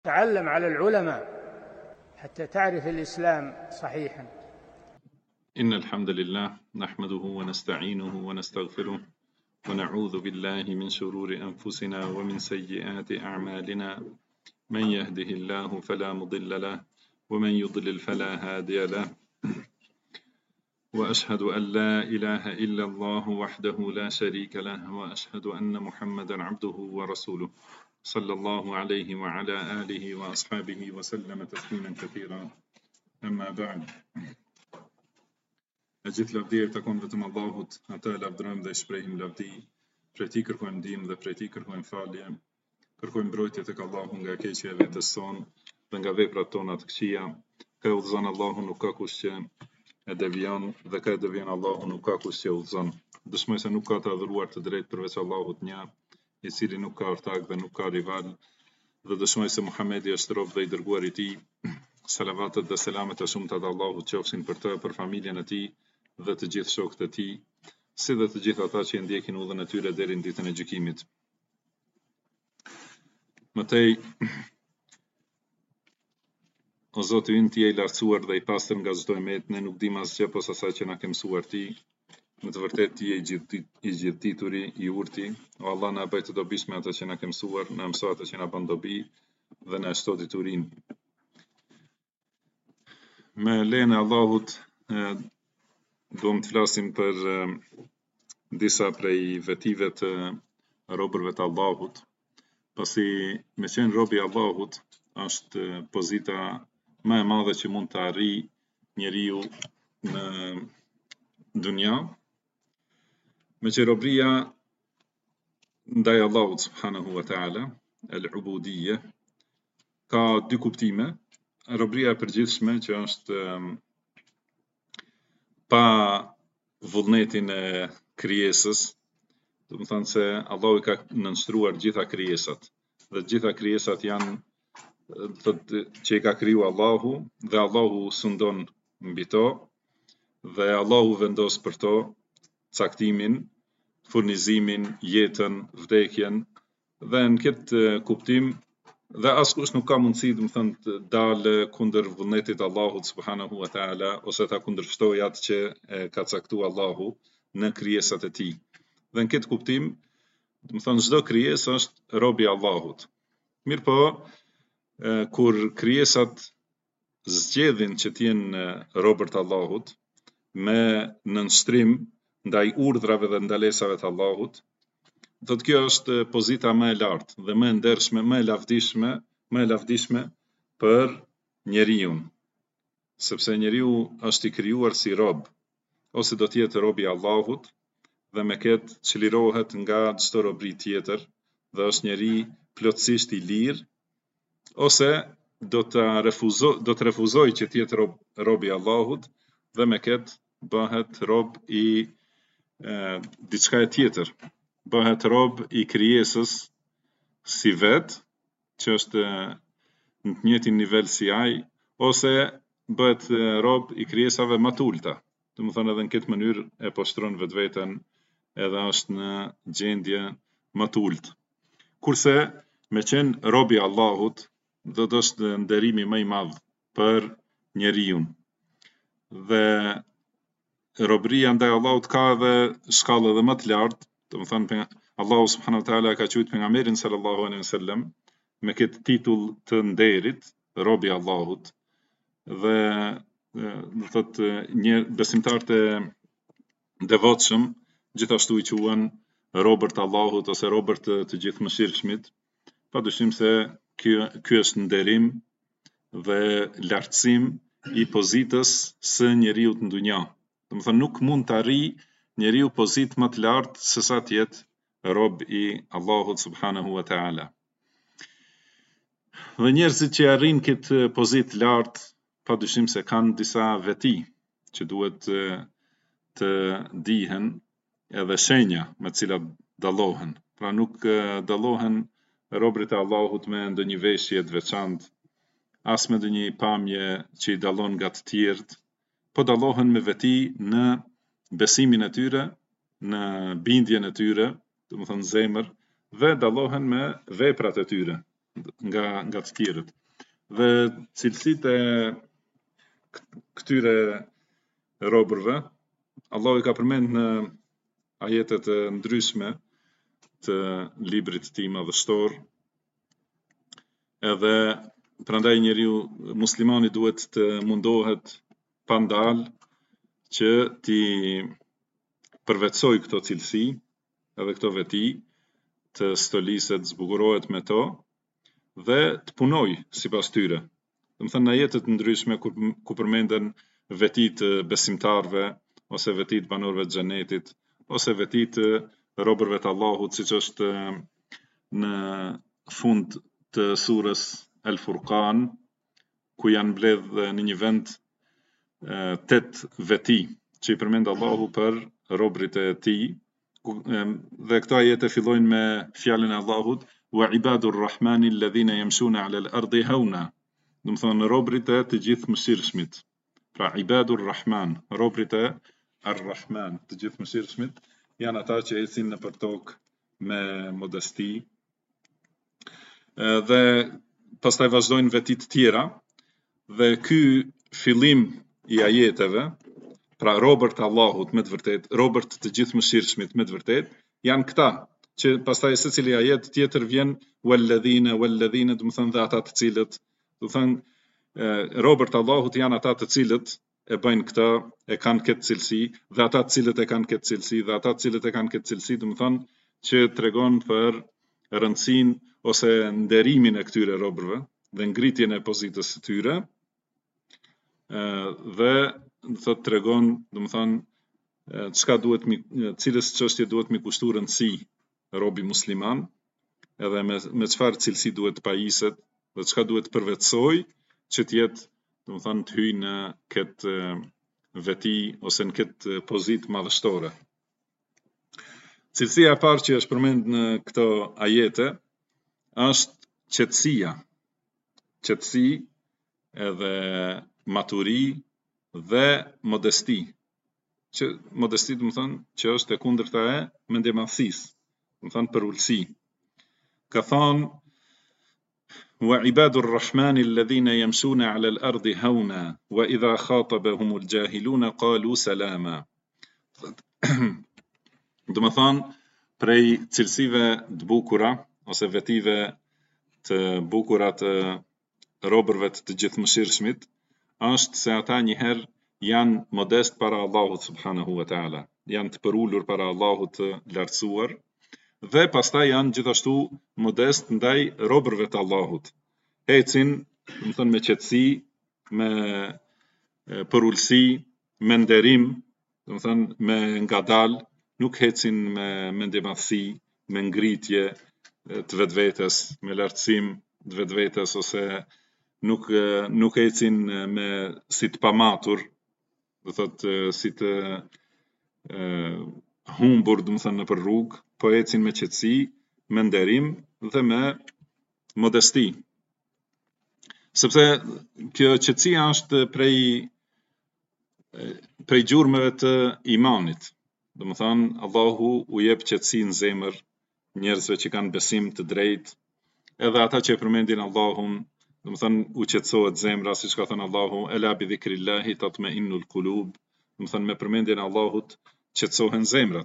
تعلم على العلماء حتى تعرف الإسلام صحيحا. إن الحمد لله نحمده ونستعينه ونستغفره ونعوذ بالله من شرور أنفسنا ومن سيئات أعمالنا. من يهده الله فلا مضل له ومن يضلل فلا هادي له، وأشهد أن لا إله إلا الله وحده لا شريك له، وأشهد أن محمدا عبده ورسوله صلى الله عليه وعلى آله وأصحابه وسلم تسليما كثيرا. أما بعد، e gjithë lavdia i takon vetëm Allahut, atë lavdërojmë dhe shprehim lavdi, prej tij kërkojmë ndihmë dhe prej tij kërkojmë falje. Kërkojmë mbrojtje tek Allahu nga keqja e vetes sonë dhe nga veprat tona të këqija. Ka e udhëzon Allahu, nuk ka kush që e devion, dhe ka e devion Allahu, nuk ka kush që e udhëzon. Dëshmoj se nuk ka të adhuruar të drejtë përveç Allahut një, i cili nuk ka ortak dhe nuk ka rival, dhe dëshmoj se Muhamedi është rob dhe i dërguar i tij. Salavatet dhe selamet e shumta të Allahut qofshin për të, për familjen e tij dhe të gjithë shokët e tij, si dhe të gjithë ata që e ndjekin udhën e tyre deri në ditën e gjykimit. Mëtej, o Zoti ynë, ti je i lartësuar dhe i pastër nga çdo emet, ne nuk dim asgjë posa asaj që na ke mësuar ti. Në të vërtetë ti je i gjithdituri, i urti. O Allah, na bëj të dobishme atë që na ke mësuar, na mëso atë që na bën dobi dhe na shto diturinë. Me lejen e Allahut, duam të flasim për disa prej vetive të robërve të Allahut, pasi me qenë robi i Allahut është pozita më e madhe që mund të arrijë njeriu në dunja, me që robria ndaj Allahut subhanahu wa taala, al-ubudiyya, ka dy kuptime. Robria e përgjithshme që është pa vullnetin e krijesës, do të thonë se Allahu i ka nënshtruar gjitha krijesat, dhe gjitha krijesat janë që i ka kriju Allahu, dhe Allahu sundon mbi to, dhe Allahu vendos për to caktimin, furnizimin, jetën, vdekjen, dhe në këtë kuptim dhe askush nuk ka mundësi, do të thënë, të dalë kundër vullnetit të Allahut subhanahu wa taala, ose ta kundërshtojë atë që ka caktuar Allahu në krijesat e tij. Dhe në këtë kuptim, do të thënë, çdo krijesë është robi i Allahut. Mirpo, kur krijesat zgjedhin që të jenë robër të Allahut me nënshtrim ndaj urdhrave dhe ndalesave të Allahut, thotë kjo është pozita më e lartë dhe më e ndershme, më e lavdishme për njeriu, sepse njeriu është i krijuar si rob, ose do të jetë robi i Allahut dhe me këtë çlirohet nga çdo robëri tjetër dhe është njeri plotësisht i lirë, ose do të refuzoj që të jetë robi i Allahut dhe me këtë bëhet rob i diçka e tjetër. Bëhet rob i krijesës si vetë, që është në të njëjtin nivel si ai, ose bëhet rob i krijesave më të ulta. Do të thonë edhe në këtë mënyrë e poshtron vetveten edhe është në gjendje më të ultë. Kurse me qenë robi i Allahut, do të është nderimi më i madh për njeriu. Dhe robëria ndaj Allahut ka edhe shkallë edhe më të lartë. Do të thonë, Allahu subhanahu wa taala ka thujt pejgamberin sallallahu alaihi wasallam me këtë titull të nderit, robi i Allahut, dhe do thotë një besimtar të devotshëm gjithashtu i quhen robër të Allahut ose robër të gjithëmëshirshmit. Padyshim se ky është nderim dhe lartësim i pozitës së njeriu në dunja. Do të thonë, nuk mund të arrijë njeriu pozitë më të lartë se sa të jetë rob i Allahut subhanahu wa taala. Dhe njerëzit që arrin këtë pozitë lartë, padyshim se kanë disa veti që duhet të dihen, edhe shenja me të cilat dallohen. Pra nuk dallohen robërit e Allahut me ndonjë veshje të veçantë, as me ndonjë pamje që i dallon nga të tjerët, po dallohen me veti në besimin e tyre, në bindjen e tyre, do të thonë zemër, dhe dallohen me veprat e tyre. nga të tjerët. Dhe cilësitë e këtyre robërve, Allahu i ka përmend në ajetet e ndryshme të librit të tij madhështor. Edhe prandaj njeriu muslimani duhet të mundohet pa ndalë që ti përvetsoj këto cilësi edhe këto veti, të stoliset, zbukurohet me to dhe të punoj sipas tyre. Domethënë në ajetet ndryshme ku përmenden veti të besimtarve ose veti të banorëve të xhenetit ose veti të robërve të Allahut, siç është në fund të surës El Furqan, ku janë mbledh në një vend 8 veti që i përmend Allahu për robërit e tij. Dhe këto ajete fillojnë me fjalën e Allahut wa ibadur rahmani alladhina yamshuna 'ala al-ardi hauna. Domethënë robërit e të gjithë mëshirshmit. Pra ibadur rahman, robërit e ar-rahman, të gjithë mëshirshmit, janë ata që ecin nëpër tokë me modesti. Dhe pastaj vazhdojnë veti të tjera, dhe ky fillim i ajeteve, pra robërt e Allahut me të vërtet, robërt të gjithë mëshirshmit me të vërtet, janë këta, që pastaj secili ajet tjetër vjen walladhina, domethënë dhe ata të cilët, domethënë robërt e Allahut janë ata të cilët e bëjnë këtë, e kanë këtë cilësi, dhe ata të cilët e kanë këtë cilësi, dhe ata të cilët e kanë këtë cilësi, domethënë që tregon për rëndësinë ose nderimin e këtyre robërve dhe ngritjen e pozitës së tyre, dhe thot tregon, domethënë çka duhet cilës çështje duhet mi kushtu rëndësi robi musliman, edhe me çfarë cilësi duhet të pajiset dhe çka duhet të përvetsoj që të jetë, domethënë të hyjë në këtë veti ose në këtë pozitë madhështore. Cilësia e parë që është përmend në këto ajete është qetësia. Qetësi edhe maturi dhe modesti. Që modesti domethënë që është e kundërta e mendjemadhësisë, domethënë për ulësi. Ka thonë wa ibadur rahmani alladhina yamshuna 'ala al-ardi hauna wa idha khatabahumul jahiluna qalu salama. Domethënë prej cilësive të bukura ose vetive të bukura të robërve të gjithë mëshirshmit është se ata njëherë janë modest para Allahut subhanahu wa ta'ala, janë të përulur para Allahut të lartësuar, dhe pastaj janë gjithashtu modest ndaj robërve të Allahut. Ecin, domethënë me qetësi, me përulësi, me nderim, domethënë me ngadal, nuk ecin me mendjemadhësi, me ngritje të vetvetes, me lartësim të vetvetes, ose nuk ecin me si të pamatur, do thotë si të humbur, domethënë nëpër rrugë, po ecin me qetësi, me nderim dhe me modesti. Sepse kjo qetësia është prej gjurmëve të imanit. Domethënë Allahu u jep qetësi në zemër njerëzve që kanë besim të drejtë, edhe ata që e përmendin Allahun, domethënë u qetësohet zemra, siç ka thënë Allahu, ela bi dhikrillahi tatma'innul qulub, domethënë me përmendjen e Allahut qetësohen zemrat.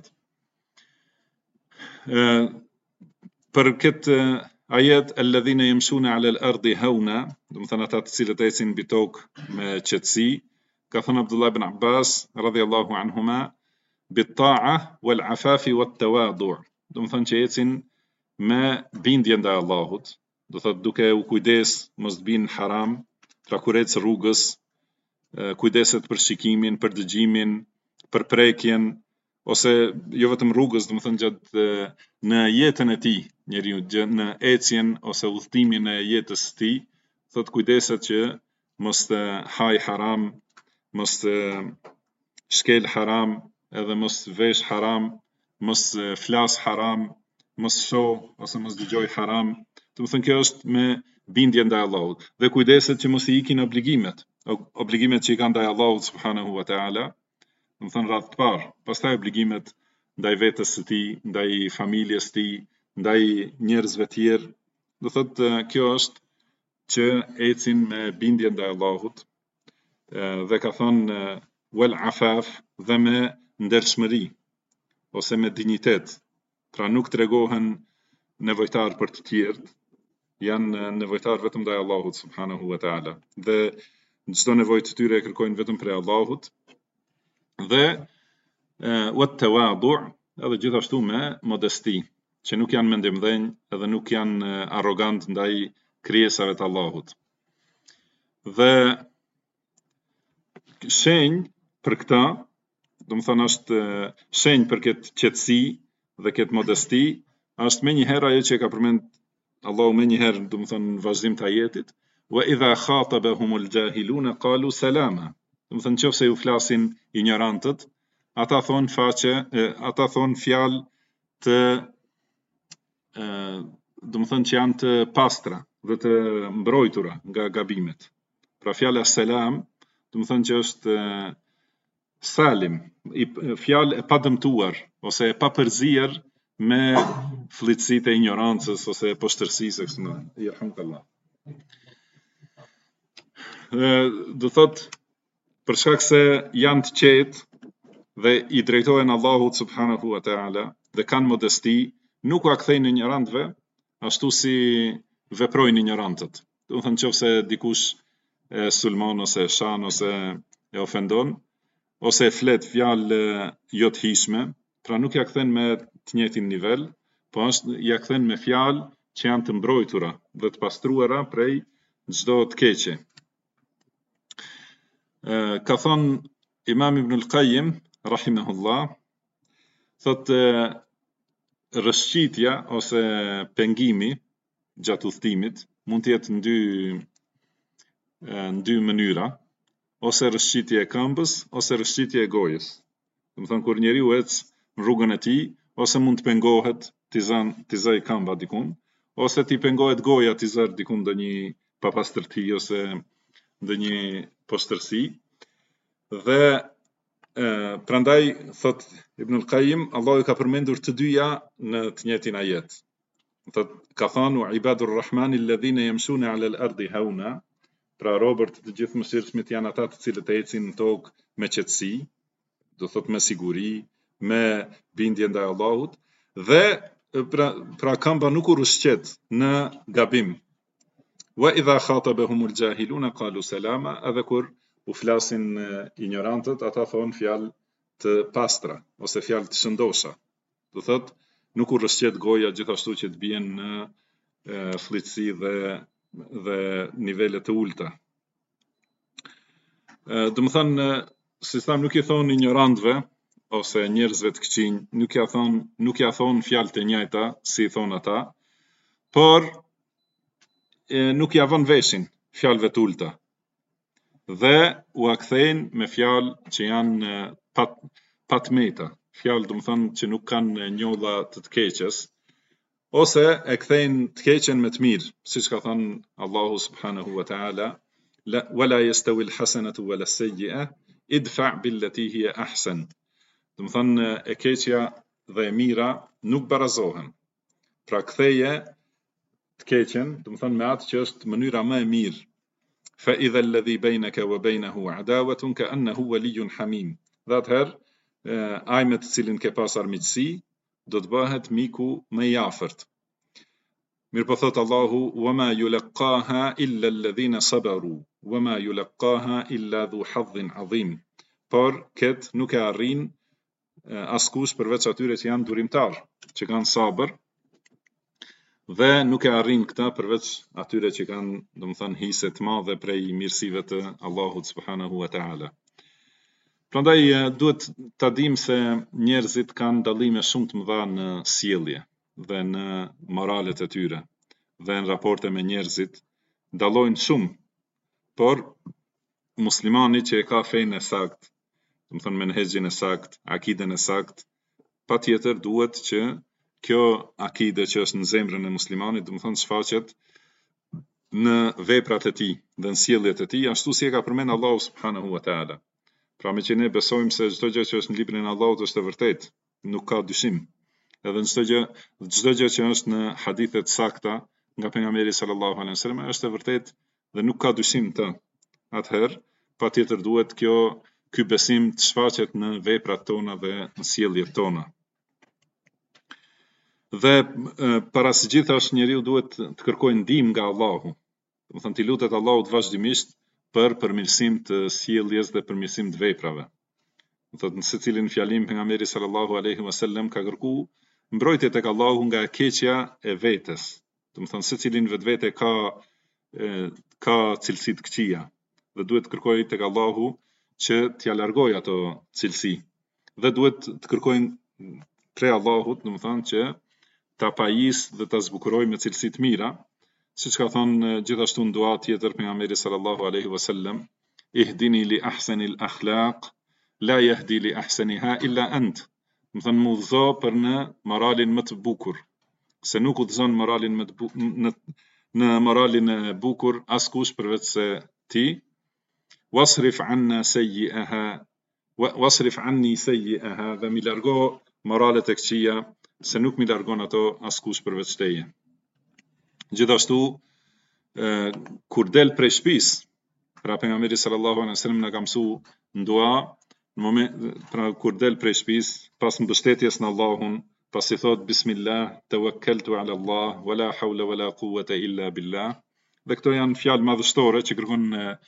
Për këtë ajet alladhina yamshuna 'ala al-ardi hauna, domethënë ata të cilët ecin mbi tokë me qetësi, ka thënë Abdullah ibn Abbas radhiyallahu anhuma, bit-ta'a wal-'afafi wat-tawadu', domethënë që ecin me bindje ndaj Allahut, do thotë duke u kujdes mos të binë haram, pra kur ec rrugës, kujdeset për shikimin, për dëgjimin, për prekjen, ose jo vetëm rrugës, domethënë gjatë në jetën e tij, njeriu në ecjen ose udhëtimin e jetës së tij, thotë kujdeset që mos të haj haram, mos të shkel haram, edhe mos vesh haram, mos flas haram, mos shoh ose mos dëgjoj haram. Domethënë kjo është me bindje ndaj Allahut, dhe kujdeset që mos i ikin obligimet që i kanë ndaj Allahut subhanahu wa ta'ala, domethënë radhë të parë, pastaj obligimet ndaj vetes së tij, ndaj familjes së tij, ndaj njerëzve të tjerë, do thotë kjo është që ecin me bindje ndaj Allahut, dhe ka thonë wal afaf dhe me ndershmëri ose me dinjitet. Pra nuk tregohen nevojtar për të tjerët, janë nevojtar vetëm ndaj Allahut subhanahu wa taala. Dhe çdo nevojë të tyre e kërkojnë vetëm prej Allahut. Dhe wat tawadu' edhe gjithashtu me modesti, që nuk janë mendimdhenj edhe nuk janë arrogant ndaj krijesave të Allahut. Dhe shenjë për këta, do të thonë është shenjë për këtë qetësi dhe këtë modesti, është më një herë ajo që ka përmend Allahu më një herë, do të thonë në vazhdim të ajetit, wa idha khatabahumul jahiluna qalu salama. Do të thonë nëse ju flasin ignorantët, ata thon fjalë të do të thonë që janë të pastra dhe të mbrojtura nga gabimet. Pra fjala selam, do të thonë që është salim, fjalë e padëmtuar ose e papërzier me fllitësitë e ignorancës ose e poshtërsisë kështu më. Yarhamukallah. Do thotë për shkak se janë të qetë dhe i drejtohen Allahut subhanahu wa taala dhe kanë modesti, nuk u kthejnë ignorantëve ashtu si veprojnë ignorantët. Do të thonë nëse dikush e sulmon ose e shan ose e ofendon ose e flet fjalë jo të hishme, pra nuk ja kthen me të njëjtin nivel, po ja kthen me fjalë që janë të mbrojtura dhe të pastruara prej çdo të keqe. Ka thonë Imam Ibn al-Qayyim rahimahullah, thotë rrëshqitja ose pengimi gjatë udhëtimit mund të jetë në dy mënyra, ose rrëshqitje e këmbës ose rrëshqitje e gojës. Do të thonë kur njeriu ec në rrugën e tij, ose mund të pengohet t'i zaj këmba dikun, ose t'i pengohet goja t'i zaj dikun ndonjë papastërti ose ndonjë poshtërsi. Dhe prandaj thot Ibn al-Qayyim, Allahu ka përmendur të dyja në të njëjtin ajet. Thot ka thënë ibadur rahmani alladhina yamshuna 'ala al-ardi hauna, pra robërt të gjithë mëshirshmit janë ata të cilët ecin në tokë me qetësi, do thot me siguri, me bindje ndaj Allahut, dhe pra këmba nuk u rrëshqet në gabim. Wa idha khatabahumul jahiluna qalu salama, edhe kur u flasin ignorantët, ata thonë fjalë të pastra ose fjalë të shëndosha. Do thot nuk u rrëshqet goja gjithashtu që të bien në fllitësi dhe nivele të ulta. Do të thonë si tham nuk i thon ignorantëve ose njerëzve të këqinj, nuk ja thon fjalë të njëjta si i thon ata, por nuk ja vën veshin fjalëve të ulta. Dhe u kthejnë me fjalë që janë patmeta, fjalë do të thonë që nuk kanë njolla të keqes, ose e kthejnë të keqen me të mirë, siç ka thënë Allahu subhanahu wa taala, wala yastawi al-hasanatu wala as-sayyi'a idfa' billati hiya ahsan. Do të thonë e keqja dhe e mira nuk barazohen. Pra ktheje të keqen, do të thonë me atë që është mënyra më e mirë. Fa idha alladhi baynaka wa baynahu adawatun ka'annahu waliyyun hamim. Dhe atëherë ai me të cilin ke pas armiqësi do të bëhet miku më i afërt. Mirë po thot Allahu wama yulqaha illa alladhina sabaru wama yulqaha illa dhu hadhin adhim. Por kët nuk e arrin askush përveç atyre që janë durimtar, që kanë sabër, dhe nuk e arrin këta përveç atyre që kanë, domethënë, hise të madhe prej mirësive të Allahut subhanahu wa taala. Prandaj duhet ta dimë se njerëzit kanë dallime shumë të mëdha në sjellje dhe në moralet e tyre dhe në raporte me njerëzit, dallojnë shumë, por muslimani që e ka fenë e sakt, domethënë menhexhin e sakt, akiden e sakt, patjetër duhet që kjo akide që është në zemrën e muslimanit, domethënë shfaqet në veprat e tij dhe në sjelljet e tij, ashtu si e ka përmend Allahu subhanahu wa taala. Pra me që ne besojmë se çdo gjë që është në librin e Allahut është e vërtetë, nuk ka dyshim. Edhe çdo gjë që është në hadithe të sakta nga pejgamberi sallallahu alaihi wasallam është e vërtetë dhe nuk ka dyshim të. Atëherë, patjetër duhet ky besim të shfaqet në veprat tona dhe në sjelljet tona. Dhe para së gjithash njeriu duhet të kërkojë ndihmë nga Allahu. Do të thënë ti lutet Allahut vazhdimisht për përmirësim të sjelljes dhe përmirësim të veprave. Do thotë në secilin fjalim pejgamberi sallallahu alaihi wasallam ka kërkuar mbrojtje tek Allahu nga e keqja e vetes. Do të thënë secilin vetvete ka cilësi të këqija dhe duhet të kërkojë tek Allahu që t'ia largoj ato cilësi. Dhe duhet të kërkojnë prej Allahut, do të thënë që ta pajis dhe ta zbukuroj me cilësi të mira, siç ka thënë gjithashtu në dua tjetër pejgamberi sallallahu alaihi wasallam, ihdini li ahsanil akhlaq, la yahdi li ahsaniha illa ant. Do thënë më udhëzo për në moralin më të bukur, se nuk udhëzon moralin më të në moralin e bukur askush përveç se ti. Wasrif anna sayyi'aha wasrif anni sayyi'aha, dhe mi largo moralet e këqija, se nuk mi largon ato askush përveç teje. Gjithashtu, kur del prej shtëpisë, pra pejgamberi sallallahu alaihi wasallam na ka mësuar në dua, në moment pra kur del prej shtëpisë, pas mbështetjes në Allahun, pas i thot bismillah, tawakkaltu ala Allah, wala hawla wala quwwata illa billah. Dhe këto janë fjalë madhështore që kërkon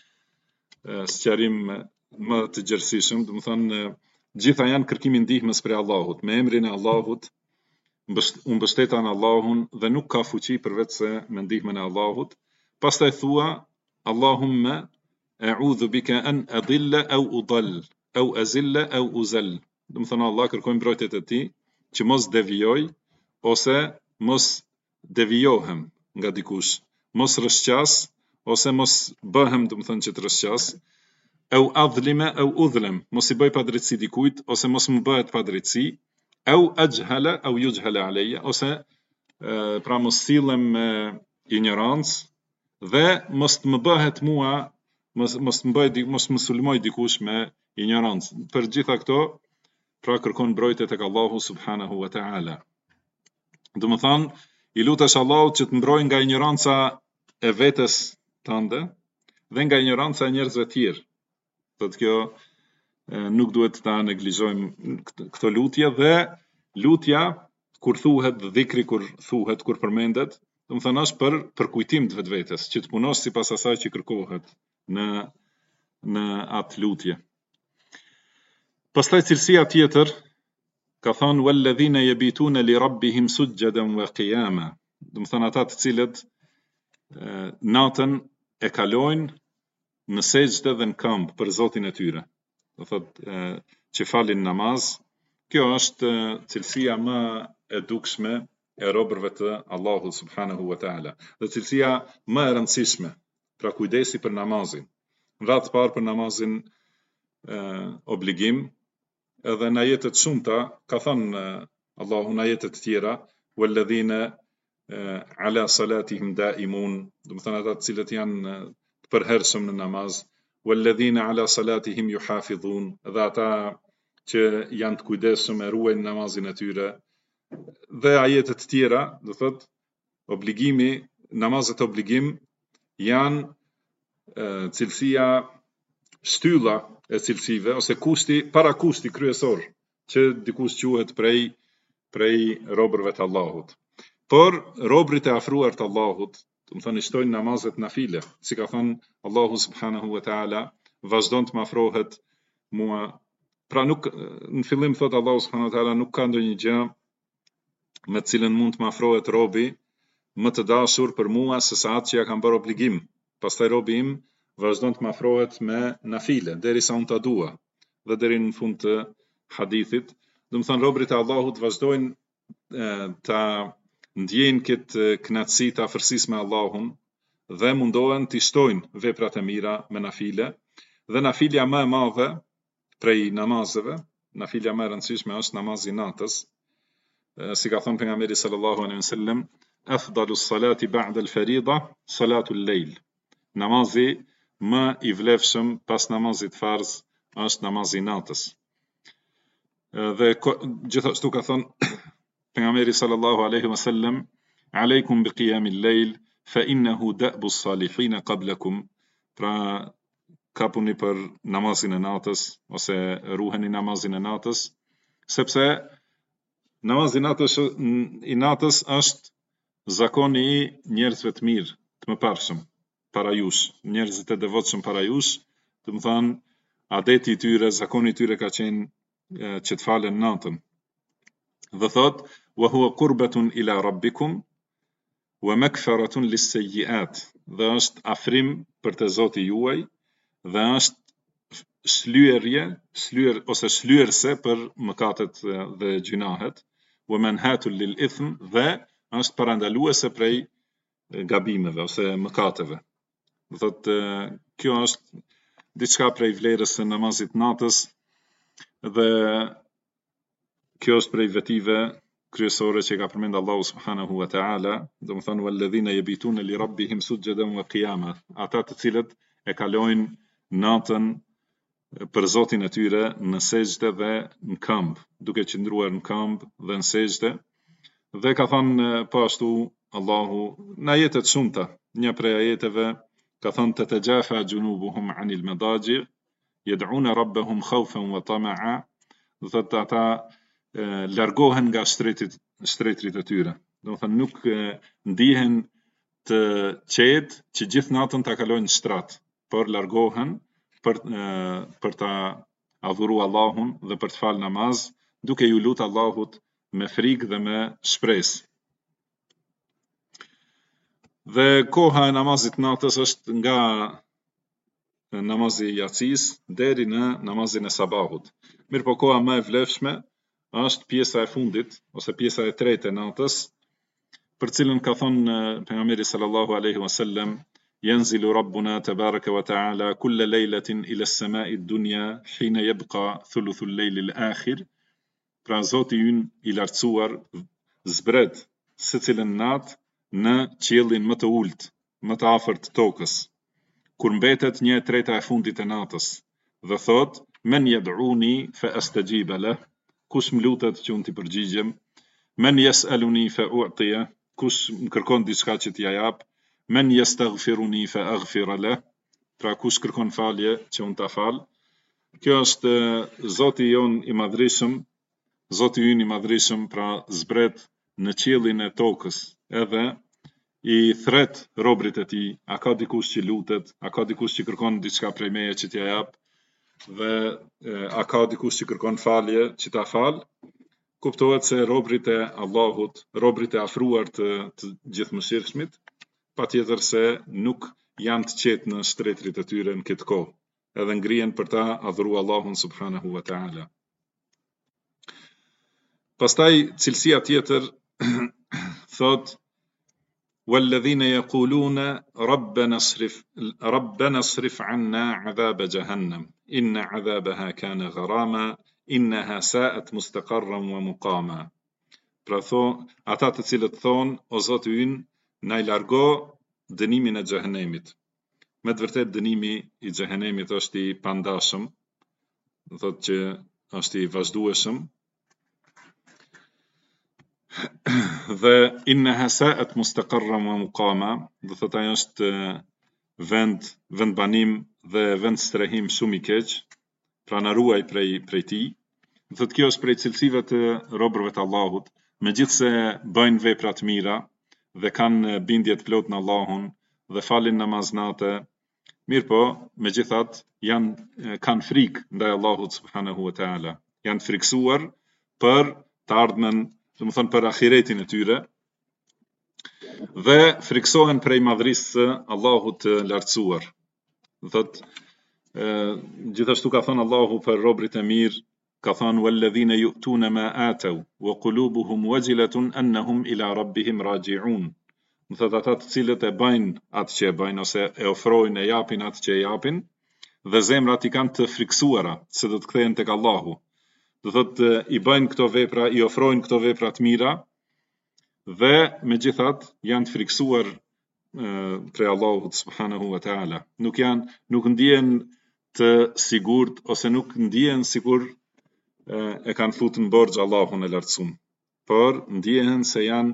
sqarim më të gjerësishëm, do të thënë gjitha janë kërkimi ndihmës prej Allahut, me emrin e Allahut. Unë mbështeta në Allahun dhe nuk ka fuqi përveç se me ndihmën e Allahut. Pastaj thua Allahumma a'udhu bika an adilla aw udall aw azilla aw uzal. Do të thënë Allah kërkoj mbrojtjet e tij që mos devijoj ose mos devijohem nga dikush, mos rrëshqas ose mos bëhem, do të thënë që të rrëshqas, aw adhlima aw udhlem, mos i bëj padrejtësi dikujt ose mos më bëhet padrejtësi, aw ajhala aw yujhala alayya, ose pra mos sillem me ignorancë dhe mos të më bëhet mua, mos më sulmoj dikush me ignorancë. Për gjitha këto, pra kërkon mbrojtje tek Allahu subhanahu wa ta'ala. Do të thënë, i lutesh Allahut që të mbrojë nga ignoranca e vetes tënde dhe nga ignoranca e njerëzve të tjerë. Thotë kjo nuk duhet ta neglizhojmë këto lutje, dhe lutja kur thuhet, dhikri kur thuhet, kur përmendet, do të thënë është për kujtim të vetvetes, që të punosh sipas asaj që kërkohet në atë lutje. Pastaj cilësia tjetër ka thënë walladhina yabituna li rabbihim sujjadan wa qiyama. Do të thënë ata të cilët natën e kalojnë në sejdë dhe në këmbë për Zotin e tyre. Do thotë që falin namaz. Kjo është cilësia më e dukshme e robërve të Allahut subhanahu wa ta'ala. Dhe cilësia më e rëndësishme, pra kujdesi për namazin. Në radhë parë për namazin obligim, edhe në ajetet shumëta ka thënë Allahu në ajetet tjera walladhina ala salatihim daimun, do të thënë ata të cilët janë të përhershëm në namaz, walladhina ala salatihim yuhafidhun, dhe ata që janë të kujdesshëm e ruajnë namazin e tyre. Dhe ajetet tjera, do thotë obligimi, namazet obligim janë cilësia shtylla e cilësive ose para kushti kryesor që dikush quhet prej robërve të Allahut. Por robrit e afruar të Allahut, do të thënë shtojnë namazet nafile, si ka thënë Allahu subhanahu wa ta'ala, vazhdon të më afrohet mua. Pra nuk, në fillim thot Allahu subhanahu wa ta'ala, nuk ka ndonjë gjë me të cilën mund të më afrohet robi më të dashur për mua se sa atë që ja kam bërë obligim. Pastaj robi im vazhdon të më afrohet me nafile derisa unë ta dua, dhe deri në fund të hadithit. Do të thënë robrit e Allahut vazhdojnë ta ndjejnë këtë kënaqësi të afërsisë me Allahun dhe mundohen të shtojnë veprat e mira me nafile. Dhe nafilja më e madhe prej namazeve, nafilja më e rëndësishme është namazi natës, si ka thënë pejgamberi sallallahu alaihi wasallam, afdalus salati ba'da al-farida salatul layl. Namazi më i vlefshëm pas namazit farz është namazi natës. Dhe gjithashtu ka thënë pejgamberi sallallahu alaihi wasallam, alejkum bi qiyamil lejl, fa innahu da'bu s-salihin qablakum. Pra kapuni për namazin e natës, ose ruheni namazin e natës, sepse namazin i natës është zakoni i njerëzve të mirë, të mëparshëm para jush, njerëzit e devotshëm para jush, do të thonë adeti i tyre, zakoni i tyre ka qenë që të falen natën. Dhe thot, wa huwa qurbatun ila rabbikum wa makfaratun lis-sayyi'at. Dhe është afrim për te Zoti juaj, dhe është shlyerse për mëkatet dhe gjunahet, wa manhatun lil ithm, dhe është parandaluese prej gabimeve ose mëkateve. Do thot, kjo është diçka prej vlerës së namazit natës, dhe kjo është prej vetive kryesore që ka përmend Allahu subhanahu wa ta'ala, do të thonë walladhina yabituna li rabbihim sujadan wa qiyama, ata të cilët e kalojnë natën për Zotin e tyre në sejdë dhe në këmbë, duke qëndruar në këmbë dhe në sejdë. Dhe ka thënë po ashtu Allahu në ajete të shumta, një prej ajeteve ka thënë tatajafa junubuhum anil madaji yad'una rabbahum khawfan wa tama'a, do thotë ata largohen nga shtretrit e tyre. Do të thënë nuk ndihen të qetë që gjithë natën ta kalojnë në shtrat, por largohen për ta adhuru Allahun dhe për të falë namaz, duke ju lutë Allahut me frikë dhe me shpresë. Dhe koha e namazit natës është nga namazi i jacis deri në namazin e sabahut. Mirë po koha më e vlefshme është pjesa e fundit ose pjesa e tretë e natës, për cilën ka thënë pejgamberi sallallahu alaihi wasallam, yanzilu rabbuna tabaraka wa ta'ala kulla lejlatin ila as-sama'i ad-dunya hina yabqa thuluthu al-layl al-akhir. Pra Zoti ynë i lartësuar zbret secilën natë në qiellin më të ulët, më të afërt të tokës, kur mbetet 1/3 e fundit e natës, dhe thot, men yad'uni fa astajiba lah, kush më lutet që unë t'i përgjigjem, men yas'aluni fa u'tiya, kush më kërkon diçka që t'ja jap, men yastaghfiruni fa aghfira lah, pra kush kërkon falje që unë ta fal. Kjo është Zoti jon i madhrishëm, Zoti ynë i madhrishëm, pra zbret në qiellin e tokës, edhe i thret robrit e tij, a ka dikush që lutet, a ka dikush që kërkon diçka prej meje që t'ja jap, dhe a ka dikush që kërkon falje që ta fal. Kuptohet se robrit e Allahut, robrit e afruar të gjithëmëshirshmit, patjetër se nuk janë të qetë në shtretrit e tyre në këtë kohë, edhe ngrihen për ta adhuru Allahun subhanahu wa ta'ala. Pastaj cilësia tjetër thot, walladhina yaquluna rabbana asrif 'anna 'adhab jahannam inna 'adhabaha kana gharama innaha sa'at mustaqarran wa muqama. Pra ata të cilët thonë, o Zoti ynë, na i largo dënimin e xhehenemit. Me të vërtet dënimi i xhehenemit është i pandashëm, thotë që është i vazhdueshëm, dhe innaha sa'at mustaqarran wa muqama, do thotë ajo është vend banim dhe vend strehim shumë i keq, pra na ruaj prej tij. Do thotë kjo është prej cilësive të robërve të Allahut, megjithse bëjnë vepra të mira dhe kanë bindje të plotë në Allahun dhe falin namaz natë, mirë po, megjithatë kanë frikë ndaj Allahut subhanahu wa ta'ala, janë friksuar për të ardhmen, do të thonë për ahiretin e tyre, dhe friksohen prej madhrisë së Allahut të lartësuar. Do thotë, gjithashtu ka thënë Allahu për robrit e mirë, ka thënë walladhina yu'tuna ma ataw wa qulubuhum wajilatun annahum ila rabbihim raji'un. Do thotë ata të cilët e bëjnë atë që e bëjnë ose e ofrojnë, e japin atë që e japin, dhe zemrat i kanë të friksuara se do të kthehen tek Allahu. Do thotë i bëjnë këto vepra, i ofrojnë këto vepra të mira, dhe megjithatë janë të friksuar prej Allahut subhanahu wa ta'ala. Nuk ndihen të sigurt ose nuk ndihen sikur e kanë futur në borxh Allahun e lartësuar, por ndihen se janë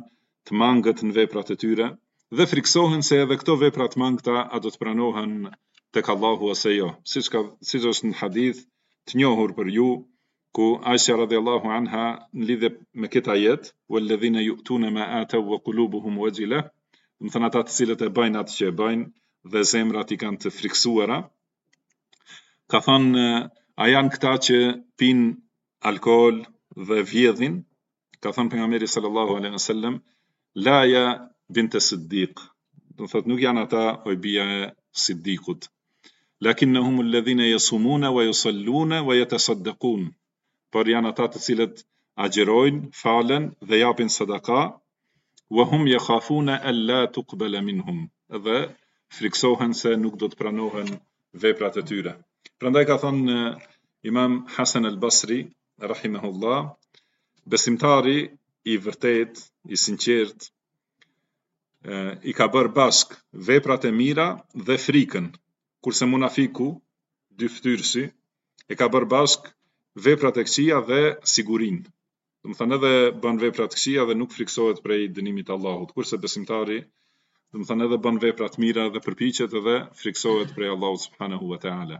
të mangët në veprat e tyre dhe friksohen se edhe këto vepra të mangëta a do të pranohen tek Allahu ose jo. Siç është në hadith të njohur për ju, ku Aisha radhiyallahu anha në lidhje me këtë ajet, walladhina yu'tuna ma ataw wa qulubuhum wajila, do të thënë ata të cilët e bëjnë atë që e bëjnë dhe zemrat i kanë të friksuara, ka thënë a janë këta që pinë alkool dhe vjedhin? Ka thënë pejgamberi sallallahu alaihi wasallam, la ya bint as-siddiq, do thotë nuk janë ata o bija e Siddiqut, lakinnahum alladhina yasumuna wa yusalluna wa yatasaddaqun, por janë ata të cilët agjerojnë, falen dhe japin sadaka, wa hum yakhafuna an la tuqbala minhum, dhe friksohen se nuk do të pranohen veprat e tyre. Prandaj ka thënë Imam Hasan al-Basri rahimahullah, besimtari i vërtet, i sinqert, i ka bërë bashk veprat e mira dhe frikën, kurse munafiku, dy ftyrësi, e ka bërë bashk veprat e këqija dhe sigurinë. Do të thënë edhe bën veprat të këqija dhe nuk friksohet prej dënimit të Allahut, kurse besimtari, do të thënë edhe bën vepra të mira dhe përpiqet edhe friksohet prej Allahut subhanahu wa taala.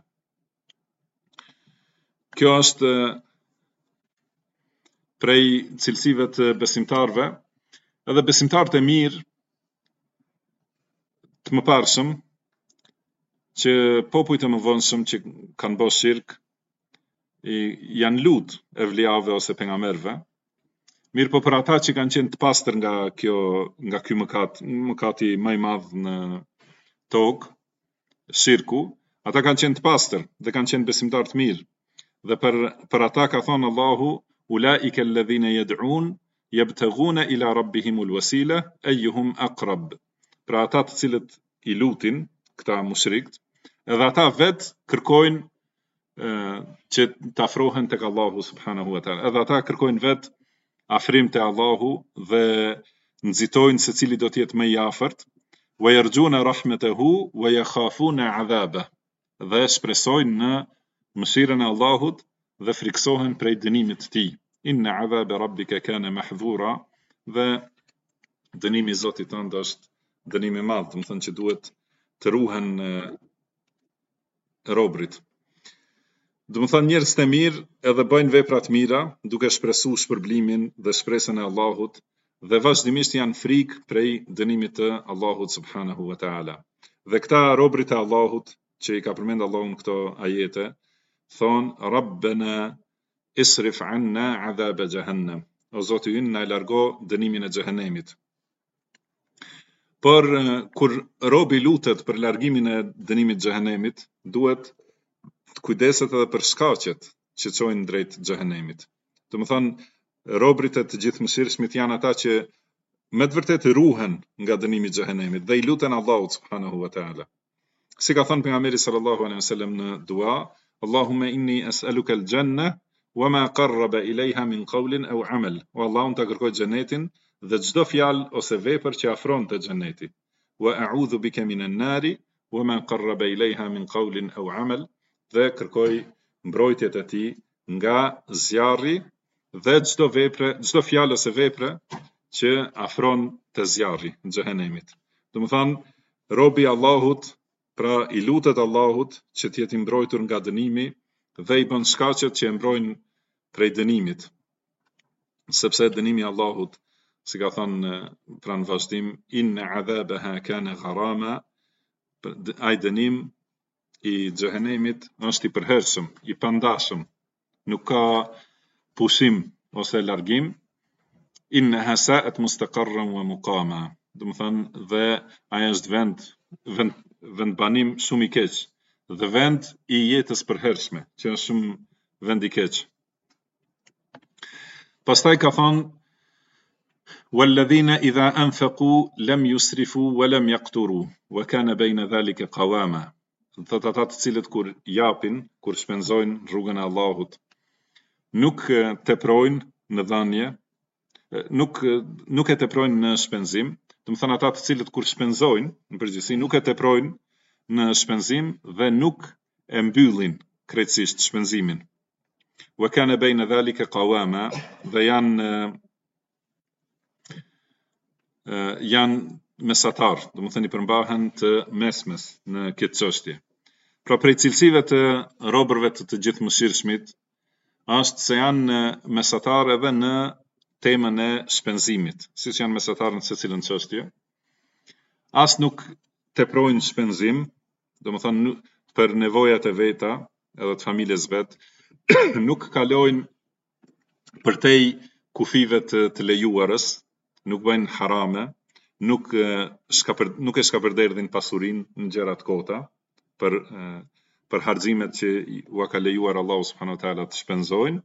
Kjo është prej cilësive të besimtarve, edhe besimtarët e mirë të mëparshëm, që popujt e mëvonshëm që kanë bërë shirk, janë lut evliave ose pejgamberëve. Mirë po për ata që kanë qenë të pastër nga ky mëkati më i madh në tokë, shirku, ata kanë qenë të pastër dhe kanë qenë besimtar të mirë. Dhe për ata ka thënë Allahu, ulaika alladhina yad'un yabtaghuna ila rabbihimul wasila ayyuhum aqrab. Pra ata të cilët i lutin, këta mushrikët, edhe ata vetë kërkojnë që të afrohen tek Allahu subhanahu wa taala. Edhe ata kërkojnë vetë afrim te Allahu dhe nxitojnë se cili do të jetë më i afërt, wa yarjuna rahmatahu wa yakhafuna 'adhabahu. Dhe shpresojnë në mëshirën e Allahut dhe friksohen prej dënimit të tij. Inna 'adhaba rabbika kana mahdhura, dhe dënimi i Zotit tënd është dënim i madh, do të thënë që duhet të ruhen robrit. Do të thënë njerëzit e mirë edhe bëjnë vepra të mira duke shpresuar shpërblimin dhe shpresën e Allahut dhe vazhdimisht janë frikë prej dënimit të Allahut subhanahu wa taala. Dhe këta robrit e Allahut që i ka përmend Allahu në këto ajete thonë Rabbana isrif 'anna 'adhab jahannam, o Zoti ynë na largo dënimin e xhehenemit. Por kur robi lutet për largimin e dënimit të xhehenemit, duhet të kujdeset edhe për shkaqet që çojnë drejt xhehenemit. Do të thonë, robrit e të gjithëmëshirshmit janë ata që me të vërtetë ruhen nga dënimi i xhehenemit dhe i luten Allahut subhanahu wa taala. Si ka thënë pejgamberi sallallahu alaihi wasallam në dua, Allahumma inni as'aluka al-janna wa ma qarraba ilayha min qawlin aw 'amal. O Allah, unë të kërkoj xhenetin dhe çdo fjalë ose vepër që afron te xheneti. Wa a'udhu bika minan nari wa ma qarraba ilayha min qawlin aw 'amal. Dhe kërkoj mbrojtjet e tij nga zjarri dhe çdo fjalë ose vepre që afron te zjarri në xhehenemit. Do të thonë, robi i Allahut, pra i lutet Allahut që të jetë i mbrojtur nga dënimi dhe i bën shkaqet që e mbrojnë prej dënimit. Sepse dënimi i Allahut, si ka thënë pra në vazhdim, inna 'adhabaha kana gharama, ai dënim i xhehenemit është i përhershëm, i pandashëm, nuk ka pushim ose largim. Innaha sa'at mustaqarran wa muqama. Do të thënë, dhe ai është vend banim shumë i keq dhe vend i jetës përhershme, që është shumë vend i keq. Pastaj ka thënë walladhina idha anfaqu lam yusrifu wa lam yaqturu wa kana bayna dhalika qawama. Thot ata të cilët kur japin, kur shpenzojnë në rrugën e Allahut, nuk teprojnë në dhënie, nuk e teprojnë në shpenzim. Do të thënë ata të cilët kur shpenzojnë, në përgjithësi nuk e teprojnë në shpenzim dhe nuk e mbyllin krejtësisht shpenzimin. Wa kana bayna dhalika qawama, dhe janë janë mesatar, do më thënë i përmbahen të mesmes në këtë çështje. Pra prej cilësive të robërve të gjithë mëshirshmit është se janë mesatar edhe në temën e shpenzimit, siç janë mesatar në secilën çështje. As nuk teprojnë shpenzim, do më thënë për nevojat e veta edhe të familjes vet, nuk kalojnë përtej kufive të lejuarës, nuk bëjnë harame, nuk e shkapërderdhin pasurinë në gjëra të kota për harximet që ua ka lejuar Allahu subhanahu wa taala të shpenzojnë,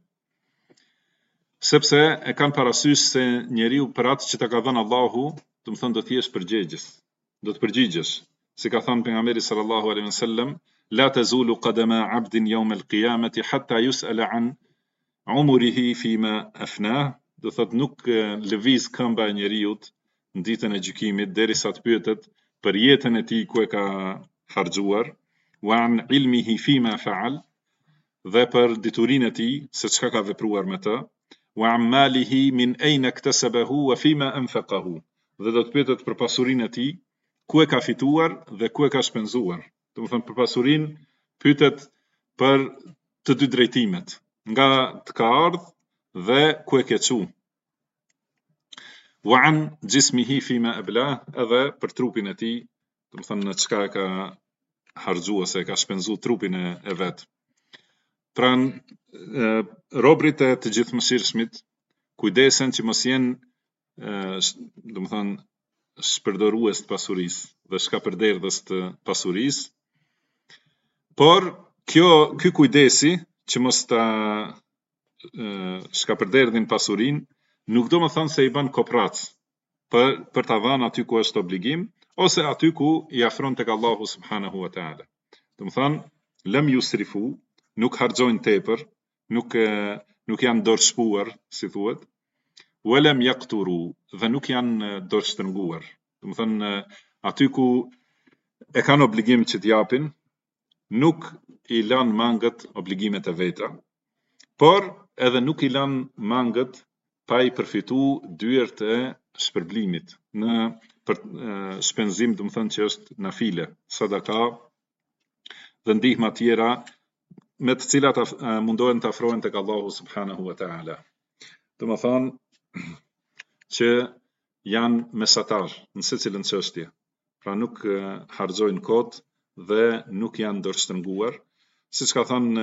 sepse e kanë parasysh se njeriu për atë që ta ka dhënë Allahu, do të thonë do të jesh përgjegjës, do të përgjigjesh, si ka thënë pejgamberi sallallahu alaihi wasallam, la tazulu qadama 'abdin yawm al-qiyamati hatta yus'ala 'an umrihi fima afnah, do thotë nuk lëviz këmba e njeriut në ditën e gjykimit derisa të pyetet për jetën e tij ku e ka harxuar, wa an ilmihi fima fa'al, dhe për diturinë e tij se çka ka vepruar me të, wa an malihi min ayna iktasabahu wa fima anfaqahu, dhe do të pyetet për pasurinë e tij ku e ka fituar dhe ku e ka shpenzuar. Do të thonë për pasurinë pyetet për të dy drejtimet, nga të ka ardhur dhe ku e ke çu. Wa an jismihi fima ablah, edhe për trupin e tij, do të thonë në çka e ka harxuar, se e ka shpenzuar trupin e vet. Pra robrit e të gjithë mëshirshmit kujdesen që mos jenë do të thonë shpërdorues të pasurisë dhe shkapërderdhës të pasurisë, por ky kujdesi që mos ta shkapërderdhin pasurinë nuk do më thonë se i bën koprac për ta dhënë aty ku është obligim ose aty ku i afron tek Allahu subhanahu wa taala. Do më thonë lam yusrifu, nuk harxojnë tepër, nuk janë dorëshpuar, si thuhet, walam yaqturu, dhe nuk janë dorështrënguar. Do më thënë aty ku e kanë obligim që t'japin, nuk i lanë mangët obligimet e veta, por edhe nuk i lanë mangët pa i përfitu dyert e shpërblimit në për shpenzim, do më thënë që është nafile, sadaka dhe ndihma tjera me të cilat mundohen të afrohen tek Allahu subhanahu wa taala. Do më thënë që janë mesatar në secilën çështje, pra nuk harxojnë kot dhe nuk janë dorështrënguar, siç ka thënë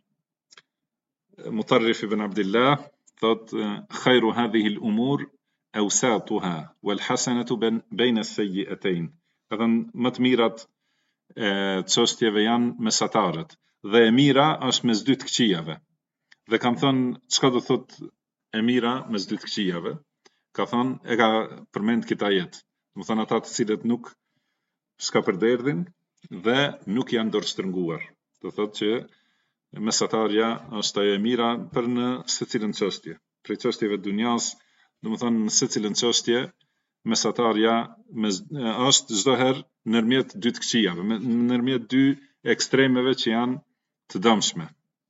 Mutarrif ibn Abdillah, thot khayru hadhihi al-umur awsatuha wal hasanatu bayna as-sayyi'atayn. Edhe më të mirat çështjeve janë mesatarët dhe e mira është mes dy të këqijave. Dhe kam thënë çka do thot e mira mes dy të këqijave, ka thënë e ka përmend këtë ajet. Do thënë ata të cilët nuk shkapërderdhin dhe nuk janë dorështrënguar. Do thotë që mesatarja është ajo e mira për në secilën çështje. Prej çështjeve të dunjas, do të thonë në secilën çështje mesatarja është çdo herë ndërmjet dy të këqijave, ndërmjet dy ekstremeve që janë të dëmshme.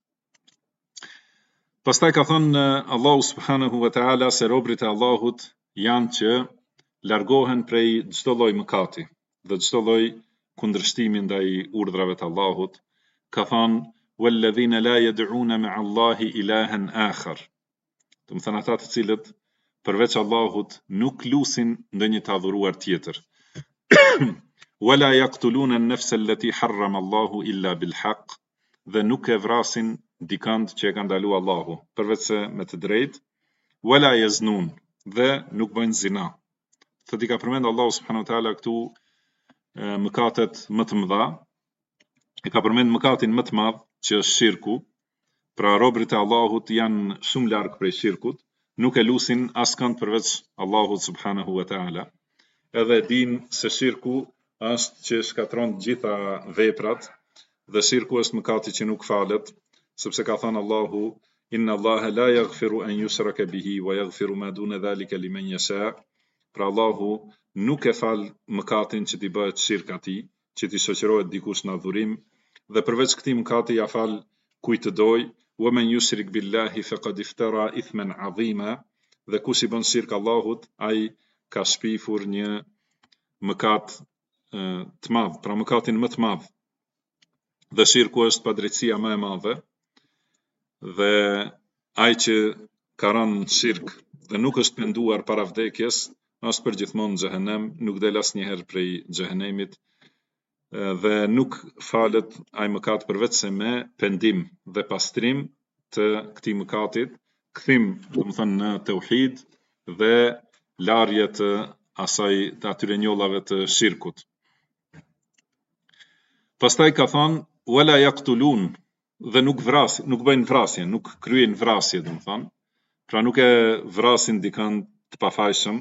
Pastaj ka thënë Allahu subhanahu wa taala se robrit e Allahut janë që largohen prej çdo lloj mëkati dhe çdo lloj kundërshtimi ndaj urdhrave të Allahut. Ka thënë walladhina la yad'una ma'a Allahi ilahan akhar. Do të thënë ata të cilët përveç Allahut nuk lusin ndonjë të adhuruar tjetër. Wala yaqtuluna an-nafsa allati harrama Allahu illa bil haqq, dhe nuk e vrasin dikant që e ka ndaluar Allahu përveç se me të drejtë. Wala yaznun, dhe nuk bëjnë zina. Thot i ka përmend Allahu subhanahu wa taala këtu mëkatet më të mëdha. I ka përmend mëkatin më të madh që është shirku. Pra robrit e Allahut janë shumë larg prej shirkut, nuk e lusin askënd përveç Allahut subhanahu wa taala. Edhe din se shirku është që shkatron të gjitha veprat dhe shirku është mëkati që nuk falet, sepse ka thënë Allahu inna Allaha la yaghfiru an yushraka bihi wa yaghfiru ma duna dhalika liman yasha. Pra Allahu nuk e fal mëkatin që t'i bëhet shirk atij, që t'i shoqërohet dikush në adhurim, dhe përveç këtij mëkati ja fal kujt të doj. Wa man yushrik billahi faqad iftara ithman 'azima, dhe kush i bën shirk Allahut, ai ka shpifur një mëkat të madh, pra mëkatin më të madh. Dhe shirku është padrejtësia më e madhe, dhe ai që ka rënë në shirk dhe nuk është penduar para vdekjes, është përgjithmonë në xhehenem, nuk del asnjëherë prej xhehenemit, dhe nuk falet ai mëkat përveç se me pendim dhe pastrim të këtij mëkatit, kthim, domethënë në tauhid dhe larje të atyre njollave të shirkut. Pastaj ka thënë wala yaqtulun, dhe nuk vrasin, nuk bëjnë vrasje, nuk kryejnë vrasje, domethënë, pra nuk e vrasin dikën të pafajshëm,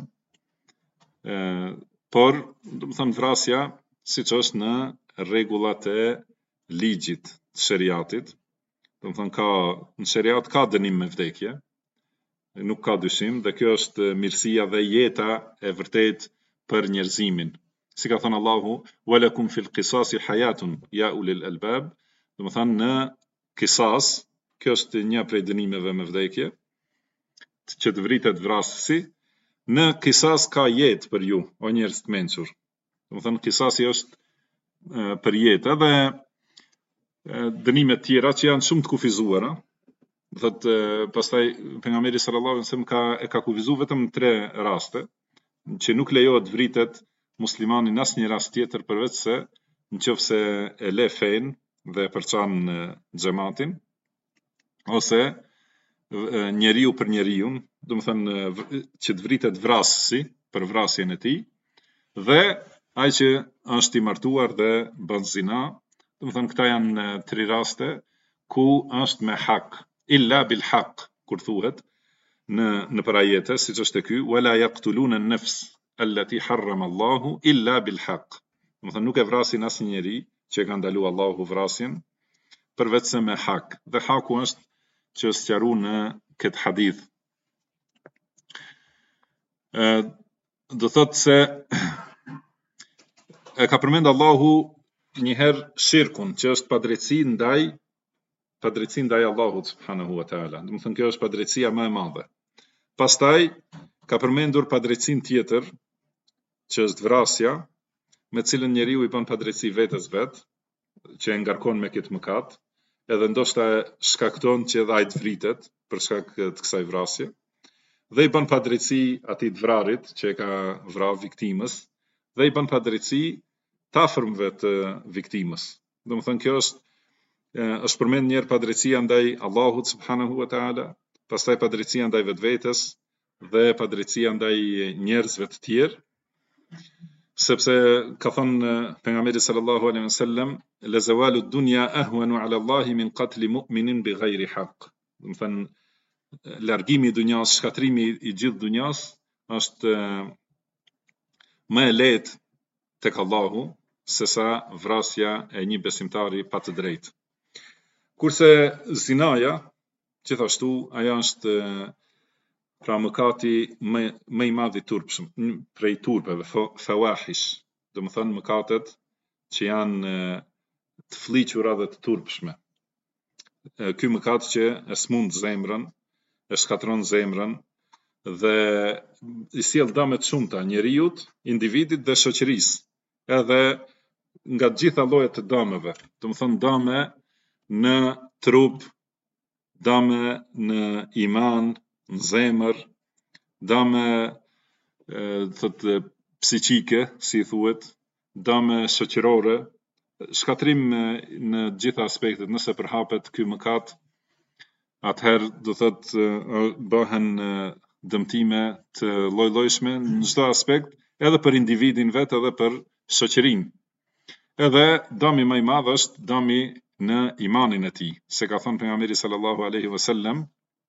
por domethënë vrasja siç është në rregullat e ligjit të shariatit, domethënë në shariat ka dënim me vdekje, nuk ka dyshim, dhe kjo është mirësia dhe jeta e vërtet për njerëzimin. Si ka thënë Allahu, walakum fil qisasi hayatun ya ulil albab, domethënë në qisas, kjo është një prej dënimeve me vdekje, që të vritet vrasësi, në qisas ka jetë për ju, o njerëz të mençur. Domethënë qisasi është për jetë, edhe dënimet tjera që janë shumë të kufizuara. Thotë pastaj pejgamberi sallallahu alajhi wasallam e ka kufizuar vetëm në 3 raste, që nuk lejohet vritet muslimani në asnjë rast tjetër përveç se nëse e le fen dhe përçan xhamatin, ose njeriu për njeriu, domethënë që të vritet vrasësi për vrasjen e tij, dhe ai që është i martuar dhe bën zina. Domethënë këta janë 3 raste ku është me hak, illa bil haq, kur thuhet në para jetës, siç është ky wala yaqtuluna an-nafs allati harrama Allahu illa bil haq. Domethënë nuk e vrasin asnjë njeri që e ka ndaluar Allahu vrasjen përveç se me hak. Dhe haku është që është sqaruar në këtë hadith. Do thotë se e ka përmend Allahu njëherë shirkun, që është padrejtësi ndaj Allahut subhanahu wa taala. Domethënë kjo është padrejtësia më e madhe. Pastaj ka përmendur padrejtësinë tjetër, që është vrasja, me cilën njeriu i bën padrejtësi vetes vet, që e ngarkon me këtë mëkat, edhe ndoshta shkakton që edhe ai të vritet për shkak të kësaj vrasje, dhe i bën padrejtësi atij të vrarit që e ka vrarë viktimës, dhe i bën padrejtësi të afërmëve të viktimës. Domethënë kjo është përmend njëherë padrejtësia ndaj Allahut subhanahu wa taala, pastaj padrejtësia ndaj vetvetes dhe padrejtësia ndaj njerëzve të tjerë, sepse ka thënë pejgamberi sallallahu alaihi wasallam la zawalu dunya ahwanu ala Allahi min qatli mu'minin bighayri haqq. Domethënë largimi i dunjas, shkatrimi i gjithë dunjas është më e lehtë tek Allahu sesa vrasja e një besimtari pa të drejtë. Kurse zinaja, gjithashtu, ajo është pra mëkati më i madh i turpshëm, prej turpeve, fawahish, domethënë mëkatet që janë të fllihura dhe të turpshme. Ky mëkat që e smund zemrën, e shkatron zemrën dhe i sjell dëme të shumta njeriut, individit dhe shoqërisë, edhe nga të gjitha llojet të dëmeve, domethënë dëme në trup, dëme në iman, në zemër, dëme thotë psiqike, si thuhet, dëme shoqërore, shkatrim në të gjitha aspektet. Nëse përhapet ky mëkat, atëherë do thotë bëhen dëmtime të lloj-llojshme në çdo aspekt, edhe për individin vet, edhe për shoqërinë. Edhe dëmi më i madh është dëmi në imanin e tij, se ka thënë pejgamberi sallallahu alaihi wasallam,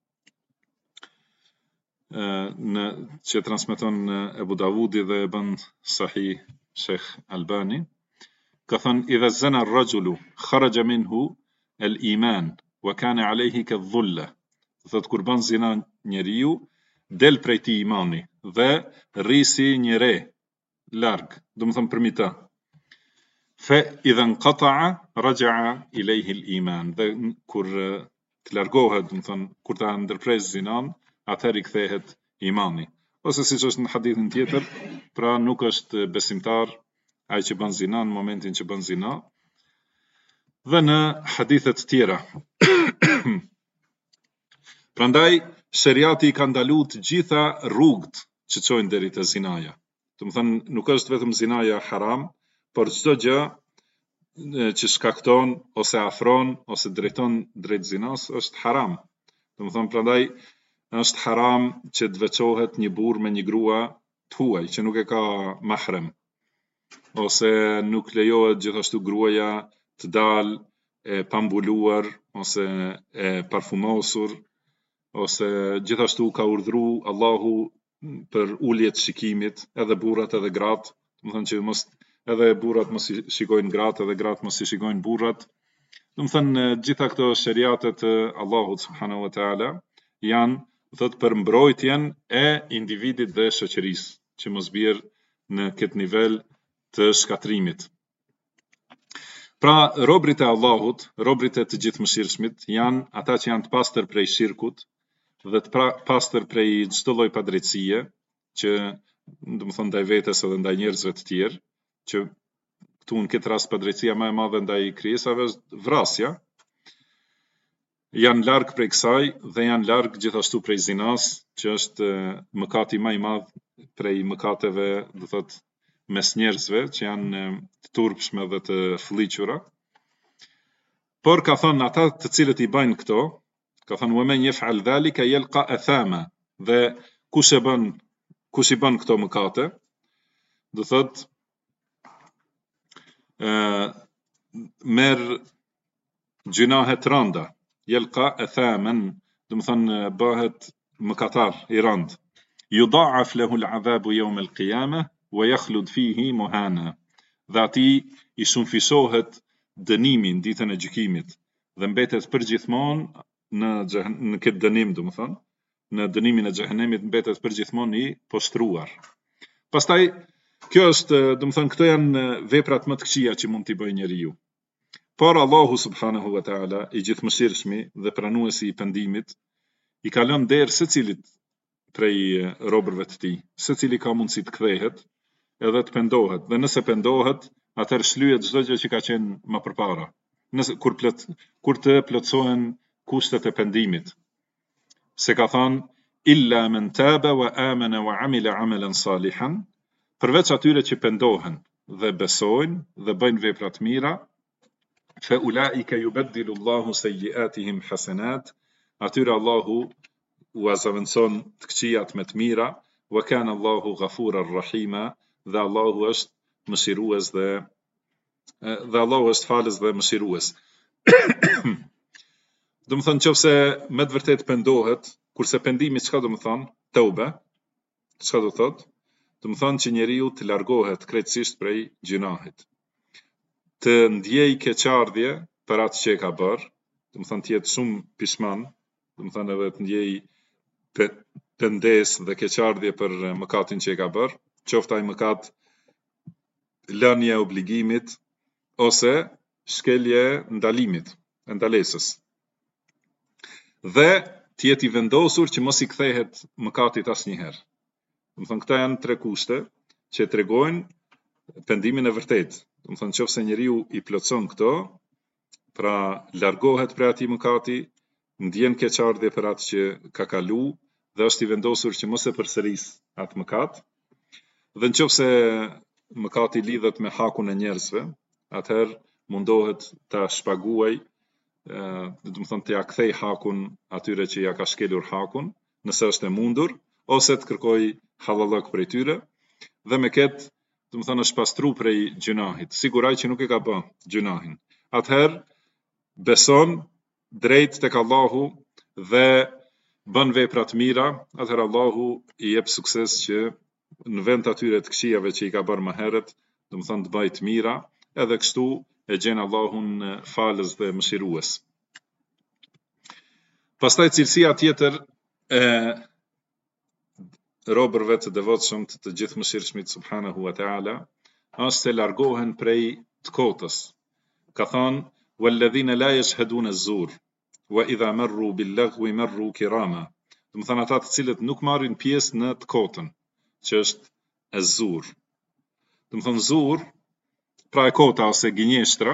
që transmeton Ebu Davudi dhe e bën sahih Sheikh Albani, ka thënë idha zana ar-rajulu kharaja minhu al-iman wa kana alayhi kadh-dhulla. Thotë kur bën zina njeriu, del prej tij imani dhe rrisi një re larg, domethënë përmita. Fa idha inqata'a raja'a ilayhi al-iman. Dhe kur të largohet, domethënë kur ta ndërpres zinan, atëherë i kthehet imani. ose siç është në hadithin tjetër, pra nuk është besimtar ai që bën zina në momentin që bën zina. Dhe në hadithet tjera. Prandaj sheriati ka ndaluar të gjitha rrugët që çojnë deri te zinaja. Do të thënë nuk është vetëm zinaja haram, por çdo gjë që shkakton ose afron ose drejton drejt zinas është haram. Do të thënë prandaj është haram që të veçohet një burr me një grua të huaj që nuk e ka mahrem, ose nuk lejohet gjithashtu gruaja të dalë e pambuluar ose e parfumosur, ose gjithashtu ka urdhëruar Allahu për ulje të shikimit, edhe burrat edhe gratë, do të thënë që mos edhe burrat mos i shikojnë gratë, edhe gratë mos i shikojnë burrat. Do të thënë gjitha këto sheriatet e Allahut subhanahu wa taala janë thot për mbrojtjen e individit dhe shoqërisë, që mos bjerë në këtë nivel të shkatrimit. Pra, robrit e Allahut, robrit e të gjithëmëshirshmit, janë ata që janë të pastër prej shirkut dhe të pastër prej çdo lloji padrejtësie, që do të thonë ndaj vetes edhe ndaj njerëzve të tjerë, që këtu në këtë rast padrejtësia më e madhe ndaj krijesave është vrasja. Janë larg prej kësaj dhe janë larg gjithashtu prej zinas, që është mëkati më i madh prej mëkateve, do thotë mes njerëzve që janë të turpshme dhe të fëlliqura. Por ka thënë ata të cilët i bëjnë këto, ka thënë وَمَنْ يَفْعَلْ ذَلِكَ يَلْقَ أَثَامًا, dhe kush i bën këto mëkate, do thotë merr gjunahe të rënda, yalqa athaman, do të thënë bëhet mëkatar i rënd. Yudha'af lahu al-'adhabu yawm al-qiyamah wa yakhlud fihi muhana. Dhe atij i shumëfisohet dënimi në ditën e gjykimit dhe mbetet përgjithmonë në këtë dënim, do të thënë, në dënimin e xhehenemit mbetet përgjithmonë i poshtruar. Pastaj kjo është, do të thënë, këto janë veprat më të këqija që mund t'i bëjë njeriu. Por Allahu subhanahu wa taala, i gjithëmëshirshmi dhe pranuesi i pendimit, i ka lënë derë secilit prej robërve të tij, secili ka mundësi të kthehet edhe të pendohet, dhe nëse pendohet, atëherë shlyhet çdo gjë që ka qenë më përpara. Kur të plotësohen kushtet e pendimit. Se ka thënë illa man taba wa amana wa amila amalan salihan, përveç atyre që pendohen dhe besojnë dhe bëjnë vepra të mira, fa ulaika yubaddilu Allahu sayyi'atihim hasanat, atyre Allahu u azaventson të këqijat me të mira, wa kana Allahu ghafuran rahima, dhe Allahu është mëshirues dhe Allahu është falës dhe mëshirues. Do të thënë nëse me të vërtet pendohet, kurse pendimi çka do të thonë? Tauba. Çka do thotë? Do të thonë që njeriu të largohet krejtësisht prej gjunahit, të ndjej keqardhje për atë që e ka bërë, do të thonë të jetë shumë pishman, do të thonë edhe të ndjej pendes dhe keqardhje për mëkatin që e ka bërë, qoftë ai mëkat lënia e obligimit ose shkelje ndalimit, ndalesës. Dhe të jetë i vendosur që mos i kthehet mëkatit asnjëherë. Do të thonë këta janë tre kushte që tregojnë pendimin e vërtet. Do të thonë nëse njeriu i plotson këto, pra largohet prej atij mëkati, ndjen keqardhje për atë që ka kalu dhe është i vendosur që mos e përsëris atë mëkat. Dhe nëse mëkati lidhet me hakun e njerëzve, atëherë mundohet ta shpaguaj, do të thonë të ja kthej hakun atyre që ja ka shkelur hakun, nëse është e mundur, ose të kërkoj halallëk prej tyre, dhe me këtë, do të thonë është pastru prej gjunahit, siguraj që nuk e ka bë gjunahin. Atëherë beson drejt tek Allahu dhe bën vepra të mira, atëherë Allahu i jep sukses që në vend të atyre të këqijave që i ka bërë më herët, do të thonë të bëj të mira, edhe kështu e gjen Allahun falës dhe mëshirues. Pastaj cilësia tjetër e robërve të devotshëm të të gjithëmëshirshmit subhanahu wa taala është se largohen prej të kotës. Ka thënë walladhina la yashhaduna az-zur wa idha marru bil-laghwi marru kirama. Do Do të thënë ata të cilët nuk marrin pjesë në të kotën, që është e zur. Do të thënë zur, pra e kota ose gënjeshtra,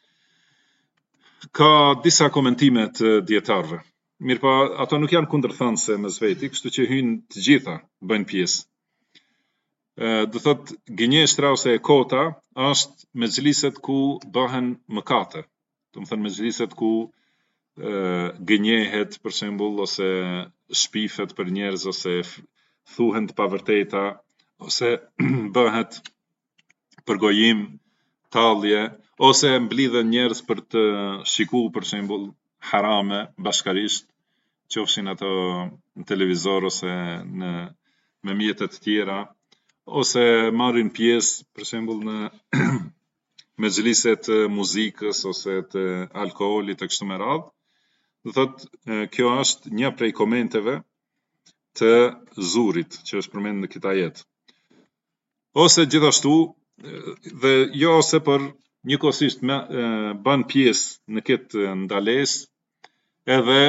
ka disa komentime të dietarëve. Mirë, ato nuk janë kundërthanëse mes veti, kështu që hyjnë të gjitha bëjnë pjesë. Do thot gënjeshtra ose e kota është mezhliset ku bëhen mëkate. Do të thënë mezhliset ku gënjehet për shembull ose shpifet për njerëz ose thuhen të pavërteta ose bëhet përgojim, tallje ose mblidhen njerëz për të shikuar për shembull harame bashkarisht, qofshin ato në televizor ose me mjete të tjera, ose marrin pjesë për shembull në mezhlise të muzikës ose të alkoolit e kështu me radhë. Do thotë kjo është një prej komenteve të zurit që është përmendur në këtë ajet. Ose gjithashtu dhe jo ose për njëkohësisht bën pjesë në këtë ndalesë edhe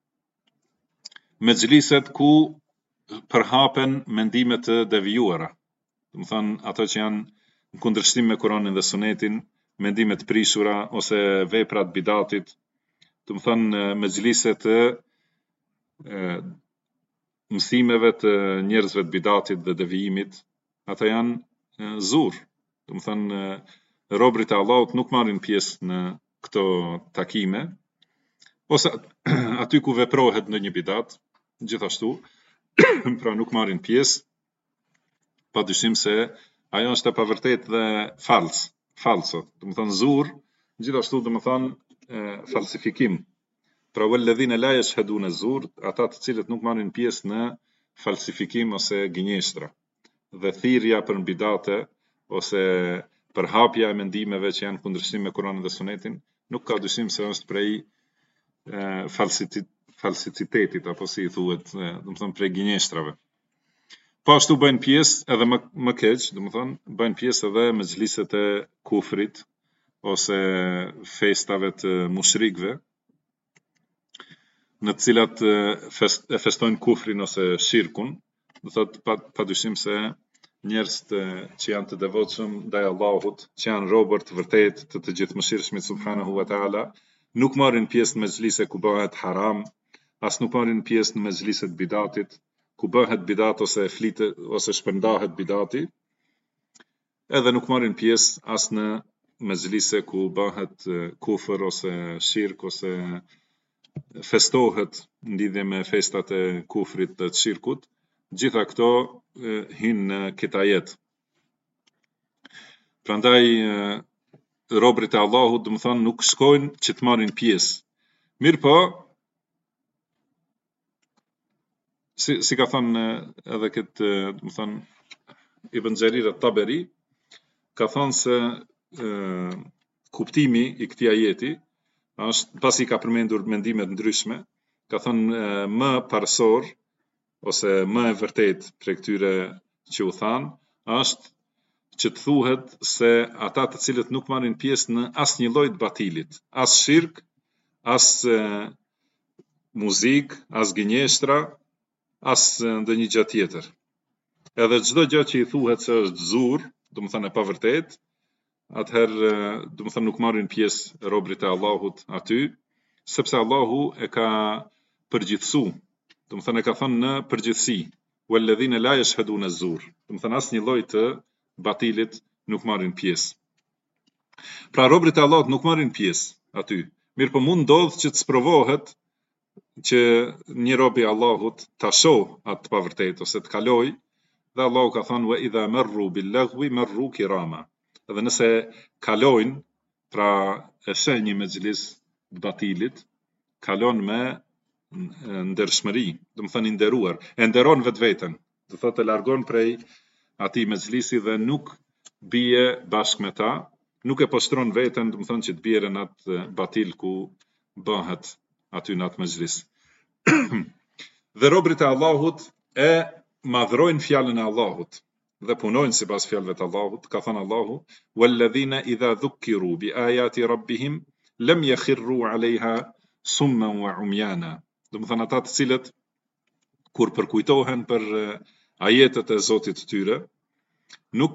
mezhliset ku përhapen mendime të devijuara. Do të thënë ato që janë në kundërshtim me Kur'anin dhe Sunetin, mendime të prishura ose vepra të bidatit. Do të thënë mezhlise të mësimeve të njerëzve të bidatit dhe devijimit, ata janë zur. Do të thënë robërit e Allahut nuk marrin pjesë në këto takime, ose aty ku veprohet ndonjë bidat, gjithashtu, pra nuk marrin pjesë, padyshim se ajo është e pavërtetë dhe falso. Do të thënë zur, gjithashtu do të thënë falsifikim. Pra walladhina la yashhaduna zur, ata të cilët nuk marrin pjesë në falsifikim ose gënjeshtra. Dhe thirrja për bidate ose përhapja e mendimeve që janë kundërshtim me Kur'anin dhe Sunetin, nuk ka dyshim se është prej falsitetit apo si i thuhet, do të thënë prej gënjeshtrave. Po ashtu bëjnë pjesë edhe më keq, do të thënë bëjnë pjesë edhe mezhliset e kufrit ose festave të mushrikëve, në të cilat e festojnë kufrin ose shirkun. Do thotë padyshim se njerëz që janë të devotshëm ndaj Allahut, që janë robër të vërtetë të gjithëmëshirshmit subhanahu wa taala, nuk marrin pjesë në mezhlise ku bëhet haram, as nuk marrin pjesë në mezhliset bidatit, ku bëhet bidat ose flitet ose shpërndahet bidati, edhe nuk marrin pjesë as në mezhlise ku bëhet kufër ose shirk ose festohet në lidhje me festat e kufrit dhe të shirkut. Gjitha këto hynë në këtë ajet. Prandaj robërit e Allahut, do të thonë, nuk shkojnë që të marrin pjesë. Mirë po, si ka thënë edhe këtë, do të thonë, Ibn Jarir at-Taberi, ka thënë se kuptimi i këtij ajeti është, pasi ka përmendur mendime të ndryshme, ka thënë më parsor ose më e vërtet për këtyre që u thanë, është që të thuhet se ata të cilët nuk marrin pjesë në asnjë lloj të batilit, as shirk, as muzik, as gënjeshtra, as ndonjë gjë tjetër. Edhe çdo gjë që i thuhet se është zur, do të thënë e pavërtet, atëherë do të thënë nuk marrin pjesë robërit e Allahut aty, sepse Allahu e ka përgjithësuar. Do të thënë e ka thënë në përgjithësi, walladhina la yashhaduna az-zur. Do të thënë asnjë lloj të batilit nuk marrin pjesë. Pra robërit e Allahut nuk marrin pjesë aty. Mirë po mund ndodh që të sprovohet që një rob i Allahut ta shoh atë të pavërtetë ose të kaloj, dhe Allahu ka thënë wa idha marru bil-laghwi marru kirama. Edhe nëse kalojnë, pra e sheh një mezhlis të batilit, kalon me ndershmëri, do të thënë i nderuar, e nderon vetveten, do thotë e largon prej atij mezhlisi dhe nuk bie bashkë me ta, nuk e poshtron veten, do të thënë që të bjerë në atë batil ku bëhet aty në atë mezhlis. Dhe robërit e Allahut e madhrojnë fjalën e Allahut dhe punojnë sipas fjalëve të Allahut. Ka thënë Allahu: "Walladhina idha dhukiru bi ayati rabbihim lam yakhirru 'alayha summan wa 'umyana." Do të thënë ata të cilët kur përkujtohen për ajetet e Zotit të tyre, nuk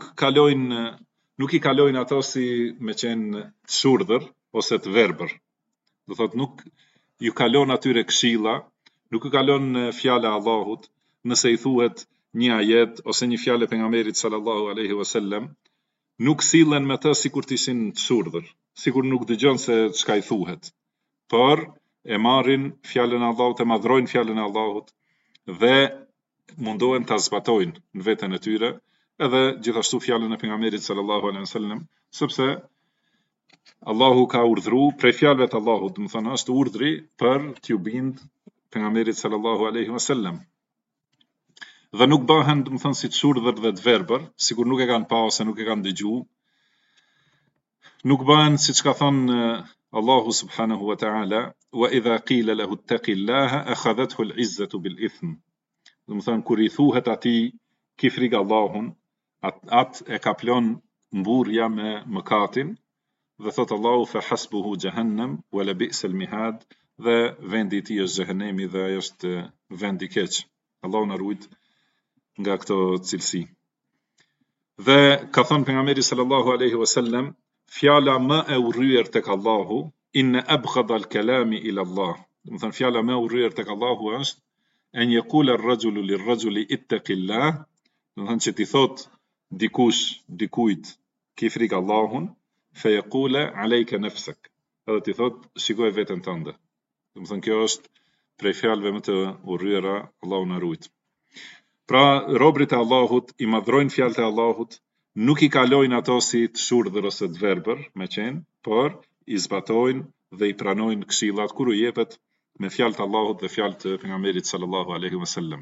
i kalojnë ato si me qenë të shurdhër ose të verbër. Do thot nuk ju kalon atyre këshilla, nuk ju kalon fjala e Allahut, nëse i thuhet një ajet ose një fjalë e pejgamberit sallallahu alaihi wasallam, nuk sillen me të sikur të ishin të shurdhër, sikur nuk dëgjon se çka i thuhet. Por e marrin fjalën e Allahut, e madhrojnë fjalën e Allahut dhe mundohen ta zbatojnë në veten e tyre, edhe gjithashtu fjalën e pejgamberit sallallahu alaihi wasallam, sepse Allahu ka urdhëruar prej fjalëve të Allahut, do të thonë është urdhri për t'ju bind pejgamberit sallallahu alaihi wasallam. Dhe nuk bëhen, do të thonë, si të shurdhër dhe të verbër, sikur nuk e kanë pa ose nuk e kanë dëgjuar. Nuk bëhen siç ka thënë Allahu subhanahu wa ta'ala, wa idha qila lahu ittaqillaha akhadhathu al-izzatu bil ithm. Do të thonë kur i thuhet atij ki frikë Allahun, atë e kaplon mburrja me mëkatin, dhe thot Allahu fa hasbuhu jahannam wa la bi'sal mihad, dhe vendi i tij është xhehenemi dhe ai është vend i keq. Allahu na ruaj nga këto cilësi. Dhe ka thënë pejgamberi sallallahu alaihi wasallam, fjala më e urryer tek Allahu, inna abghada al-kalami ila Allah. Do të thënë fjala më e urryer tek Allahu është an yaqula ar-rajulu lir-rajuli ittaqillah, do të thënë që ti thot dikush dikujt ki frikë Allahun, fe yaqula alayka nafsak, edhe ti thot shikoj veten tënde. Do të thënë kjo është prej fjalëve më të urryera, Allahu na ruaj. Pra robrit e Allahut i madhrojnë fjalët e Allahut, nuk i kalojnë ato si të shurdhër ose të verbër, me qenë, por i zbatojnë dhe i pranojnë këshillat kur u jepet me fjalët e Allahut dhe fjalët e pejgamberit sallallahu alaihi wasallam.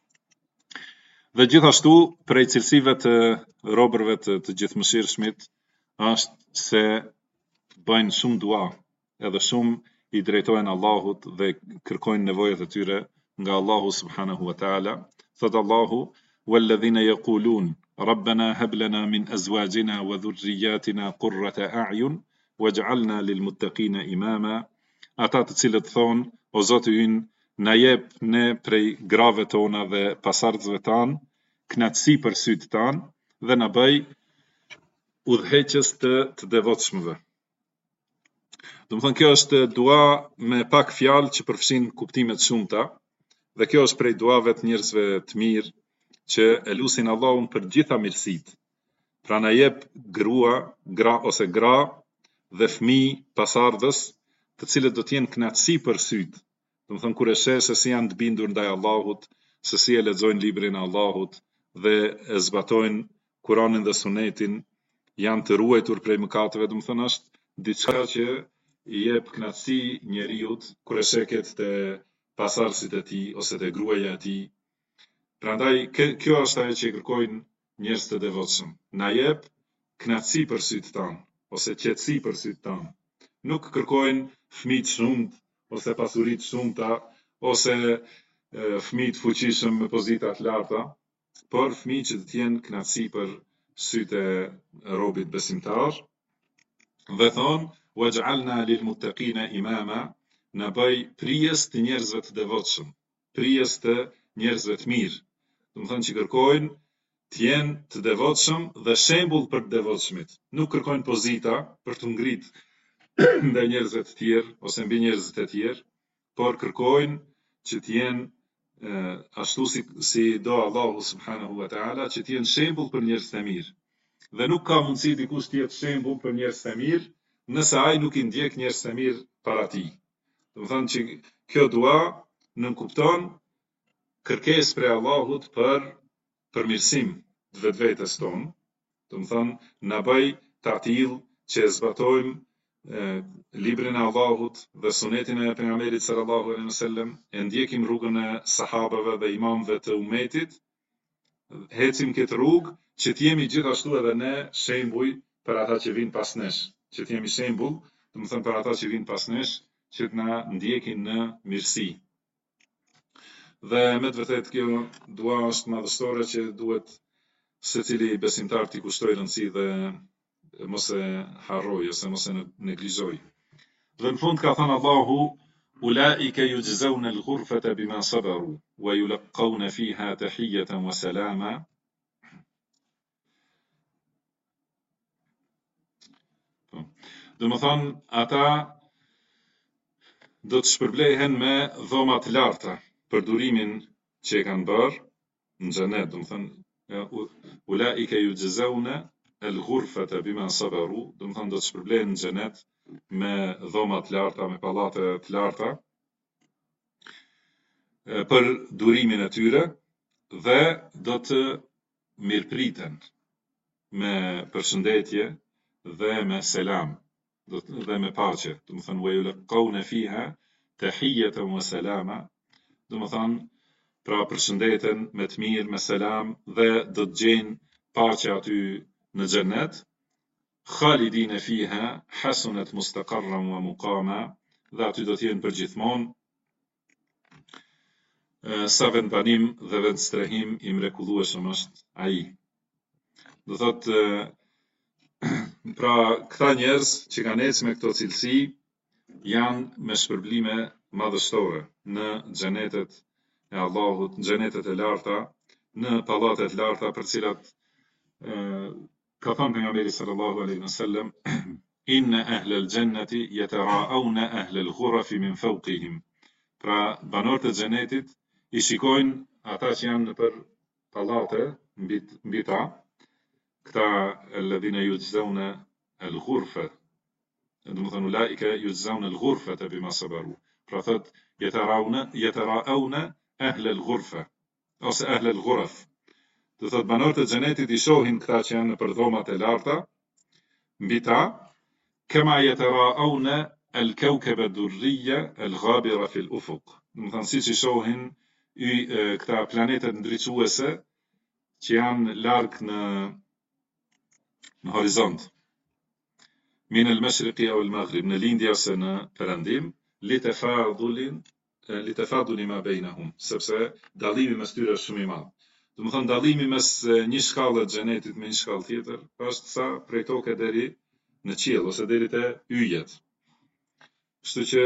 Dhe gjithashtu prej cilësive të robërve të gjithëmëshirshmit është se bëjnë shumë dua, edhe shumë i drejtohen Allahut dhe kërkojnë nevojat e tyre nga Allahu subhanahu wa ta'ala. Thot Allahu, walladhina yaqulun rabbana hab lana min azwajina wa dhurriyyatina qurrata a'yun waj'alna lilmuttaqina imama. Ata të cilët thonë, o Zoti ynë, na jep ne prej grave tona dhe pasardhësve tan knatësi për sytë tan dhe na bëj udhëheqës të devotshmëve. Do të thonë kjo është dua me pak fjalë që përfshin kuptime të shumta, dhe kjo është prej duave të njerëzve të mirë që e lusin Allahun për gjitha mirësitë. Pra na jep gra dhe fëmijë pasardhës, të cilët do të jenë knatësi për sytë. Do të thonë kur e sheh se si janë të bindur ndaj Allahut, se si e lexojnë librin e Allahut dhe e zbatojnë Kur'anin dhe Sunetin, janë të ruajtur prej mëkateve, do të thonë është diçka që i jep knatësi njeriut kur e sheh të pasardhësit e tij ose të gruaja e tij. Prandaj kjo është ajo që kërkojnë njerëz të devotshëm. Na jep knatësi për sytë tan ose qetësi për sytë tan. Nuk kërkojnë fëmijë të shumt ose pasuri të shumta ose fëmijë të fuqishëm me pozita të larta, por fëmijë që të jenë knatësi për sytë e robit besimtar. Dhe thonë, waj'alna lilmuttaqina imama, na bëj prijes të njerëzve të devotshëm, prijes të njerëzve të mirë. Do të thonë që kërkojnë të jenë të devotshëm dhe shembull për të devotshmit. Nuk kërkojnë pozita për të ngritë ndaj njerëzve të tjerë ose mbi njerëzit e tjerë, por kërkojnë që të jenë ashtu si do Allahu subhanahu wa ta'ala, që të jenë shembull për njerëz të mirë. Dhe nuk ka mundësi dikush të jetë shembull për njerëz të mirë nëse ai nuk i ndjek njerëz të mirë para tij. Do të thonë që kjo dua nënkupton kërkesë prej Allahut për përmirësim të vetvetes tonë. Do të thonë na bëj të atill që zbatojmë librin e Allahut dhe sunetin e pejgamberit sallallahu alaihi wasallam, e ndjekim rrugën e sahabeve dhe imamëve të umetit, hecim këtë rrugë që të jemi gjithashtu edhe ne shembuj për ata që vinë pas nesh, që të jemi shembull, do të thënë për ata që vinë pas nesh, që të na ndjekin në mirësi. Dhe me të vërtet kjo dua është madhështore që duhet secili besimtar t'i kushtoj rëndësi dhe mos e harroj ose mos e neglizhoj. Dhe në fund ka thënë Allahu, أولئك يجزون الغرفة بما صبروا ويلقون فيها تحية وسلاما. Do më thonë, ata do të shpërblehen me dhoma të larta për durimin që e kanë bërë në xhenet, do më thonë, ulaika yujzauna al-ghurfata bima sabaru, do më thonë do të shpërblehen në xhenet me dhoma të larta, me pallate të larta për durimin e tyre dhe do të mirëpriten me përshëndetje dhe me selam dhe me paqe, do më thënë وَيُلَقَّوْنَ فِيهَا تَحِيَّةً وَسَلَامًا, do më thënë pra përshëndeten me të mirë, me selam dhe do të gjejnë paqe aty në xhenet. خَالِدِينَ فِيهَا حَسُنَتْ مُسْتَقَرًّا وَمُقَامًا, dhe aty do të jenë përgjithmonë sa vendbanim dhe vendstrehim I mrekullueshëm është ai. Do thotë, pra këta njerëz që kanë ecë me këto cilësi janë me shpërblime madhështore në xhenetet e Allahut, në xhenetet e larta, në pallatet larta për cilat ka thënë pejgamberi sallallahu alaihi wasallam inna ahlal jannati yatara'awna ahlal ghurafi min fawqihim. Pra banorët e xhenetit I shikojnë ata që janë nëpër pallate mbi ta, këta alladhina yujzauna al-ghurfa, do të thonë ulaika yujzauna al-ghurfata bima sabaru. Pra thot yatara'awna ahla al-ghurfa ose ahla al-ghuraf. Do thot banorët e xhenetit I shohin këta që janë nëpër dhomat e larta mbi ta, kama yatara'awna al-kawkaba ad-durriyya al-ghabira fi al-ufuq. Do të thonë siç I shohin këta planetet ndriçuese që janë larg në horizont. Min al-mashriqi aw al-maghrib, në lindje ose në perëndim, litafaduli ma bainahum, sepse dallimi mes tyre është shumë I madh. Do të thonë dallimi mes një shkallë të xhenetit me një shkallë tjetër është sa prej toke deri në qiell ose deri te yjet. Kështu që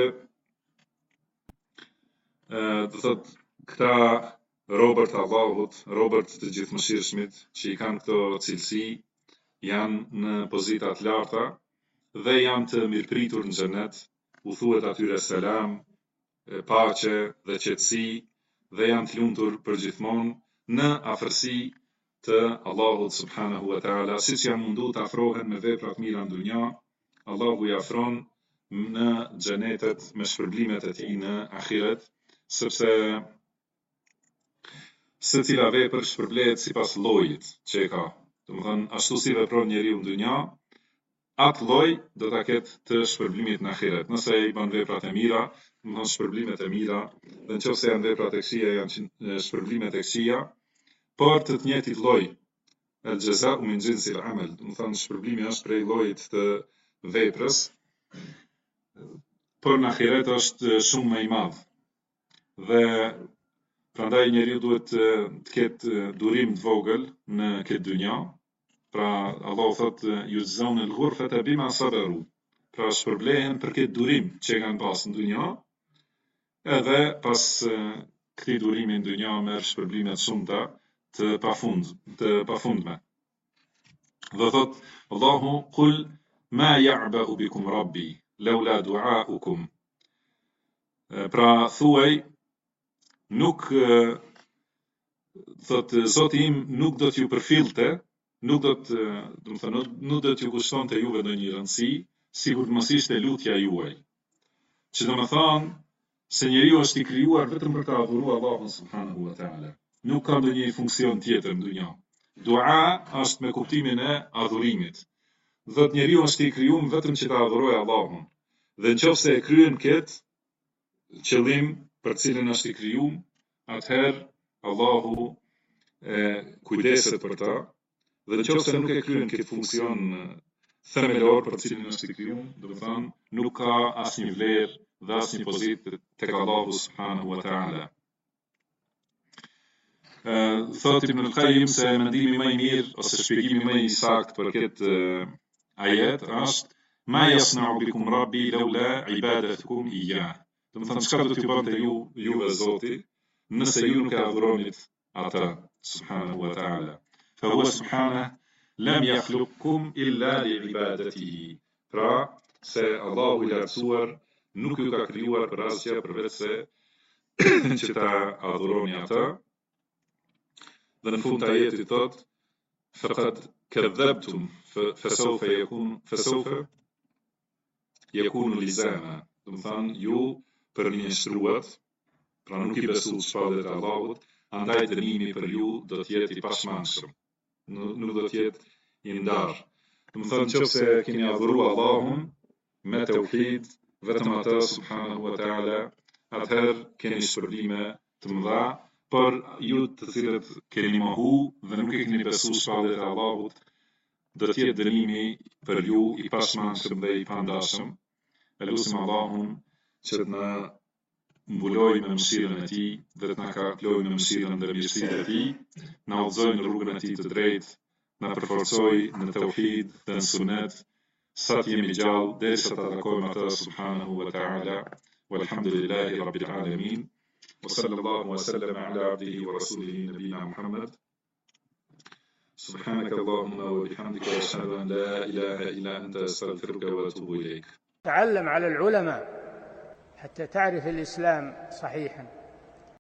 do thotë këta robërt e Allahut, robërt të gjithëmëshirshmit që I kanë këto cilësi, janë në pozita të larta dhe janë të mirëpritur në xhenet, u thuhet atyre selam, paqe dhe qetësi dhe janë të lumtur përgjithmonë në afërsi të Allahut subhanahu wa taala, siç janë mundu të afrohen me vepra të mira në dunja, Allahu I afron në xhenetet me shpërblimet e tij në ahiret, sepse secila vepër shpërblehet sipas llojit që e ka. Do të thonë ashtu si vepron njeriu në dunja, atë lloj do ta ketë të shpërblimit në ahiret. Nëse I bën veprat e mira, do të thonë shpërblimet e mira, dhe nëse janë veprat e këqija, janë shpërblimet e këqija, por të njëjtit lloj. El jaza'u min jinsi al-amal, do të thonë shpërblimi është prej llojit të veprës, por në ahiret është shumë më I madh. Dhe prandaj njeriu duhet të ketë durim të vogël në këtë dynja. Pra Allahu thot yujzauna al-ghurfata bima sabaru. Pra shpërblehen për këtë durim që kanë pas në dynja, edhe pas këtij durimi në dynja merr shpërblime të shumta të pafundme. Dhe thot Allahu qul ma ya'ba'u bikum rabbi laula du'aukum. Pra thuaj nuk thot Zoti im nuk do t'ju përfillte, nuk do t'ju kushtonte juve ndonjë rëndësi, sikur mos ishte lutja juaj. Që do të thonë se njeriu është I krijuar vetëm për të adhuruar Allahun subhanahu wa taala. Nuk ka ndonjë funksion tjetër në dunjë. Dua është me kuptimin e adhurimit. Thot njeriu është I krijuar vetëm që të adhurojë Allahun. Dhe nëse e kryen këtë qëllim për cilën është I krijuar, atëherë Allahu kujdeset për ta, dhe nëse nuk e kryen këtë funksion themelor për cilën është I krijuar, do të thonë nuk ka asnjë vlerë dhe asnjë pozitë tek Allahu subhanahu wa taala. Thot Ibn al-Qayyim se mendimi më I mirë ose shpjegimi më I saktë për këtë ajet është ma yasna'u bikum rabbi laula ibadatukum iyyah. Do të thonë çka do t'ju bënte juve Zoti, nëse ju nuk e adhuronit ata subhanahu wa ta'ala. Fa huwa subhanahu lam yakhluqkum illa li'ibadatihi. Pra, se Allahu i lartësuar nuk ju ka krijuar për asgjë përveç se që ta adhuroni ata. Dhe në fund të ajetit thot, faqad kadhabtum fasawfa yakunu lizama. Do të thonë ju përminjëstruat, pra nuk i besu shpallet e Allahut, andaj dënimi për ju do të jetë i pashmangshëm. Nuk do të jetë i ndarë. Do të thonë nëse keni adhuru Allahun me tauhid, vetëm atë subhanahu wa ta'ala, atëherë keni shpërblime të mëdha, por ju të cilët keni mohu dhe nuk e keni besu shpallet e Allahut, do të jetë dënimi për ju i pashmangshëm dhe i pandashëm. E lutim Allahun që të na mbuloj me mëshirën e tij dhe të na kaploj me mëshirën dhe mirësinë e tij, na udhëzoj në rrugën e tij të drejtë, na përforcoj në tauhid dhe në sunet, sa të jemi gjallë derisa ta takojmë atë subhanahu wa ta'ala. Walhamdulillahi rabbil alamin. Wa sallallahu wa sallama ala abdihi wa rasulihi nabina Muhammad. سبحانك اللهم وبحمدك أشهد أن لا إله إلا أنت أستغفرك وأتوب إليك. تعلم على العلماء حتى تعرف الإسلام صحيحا.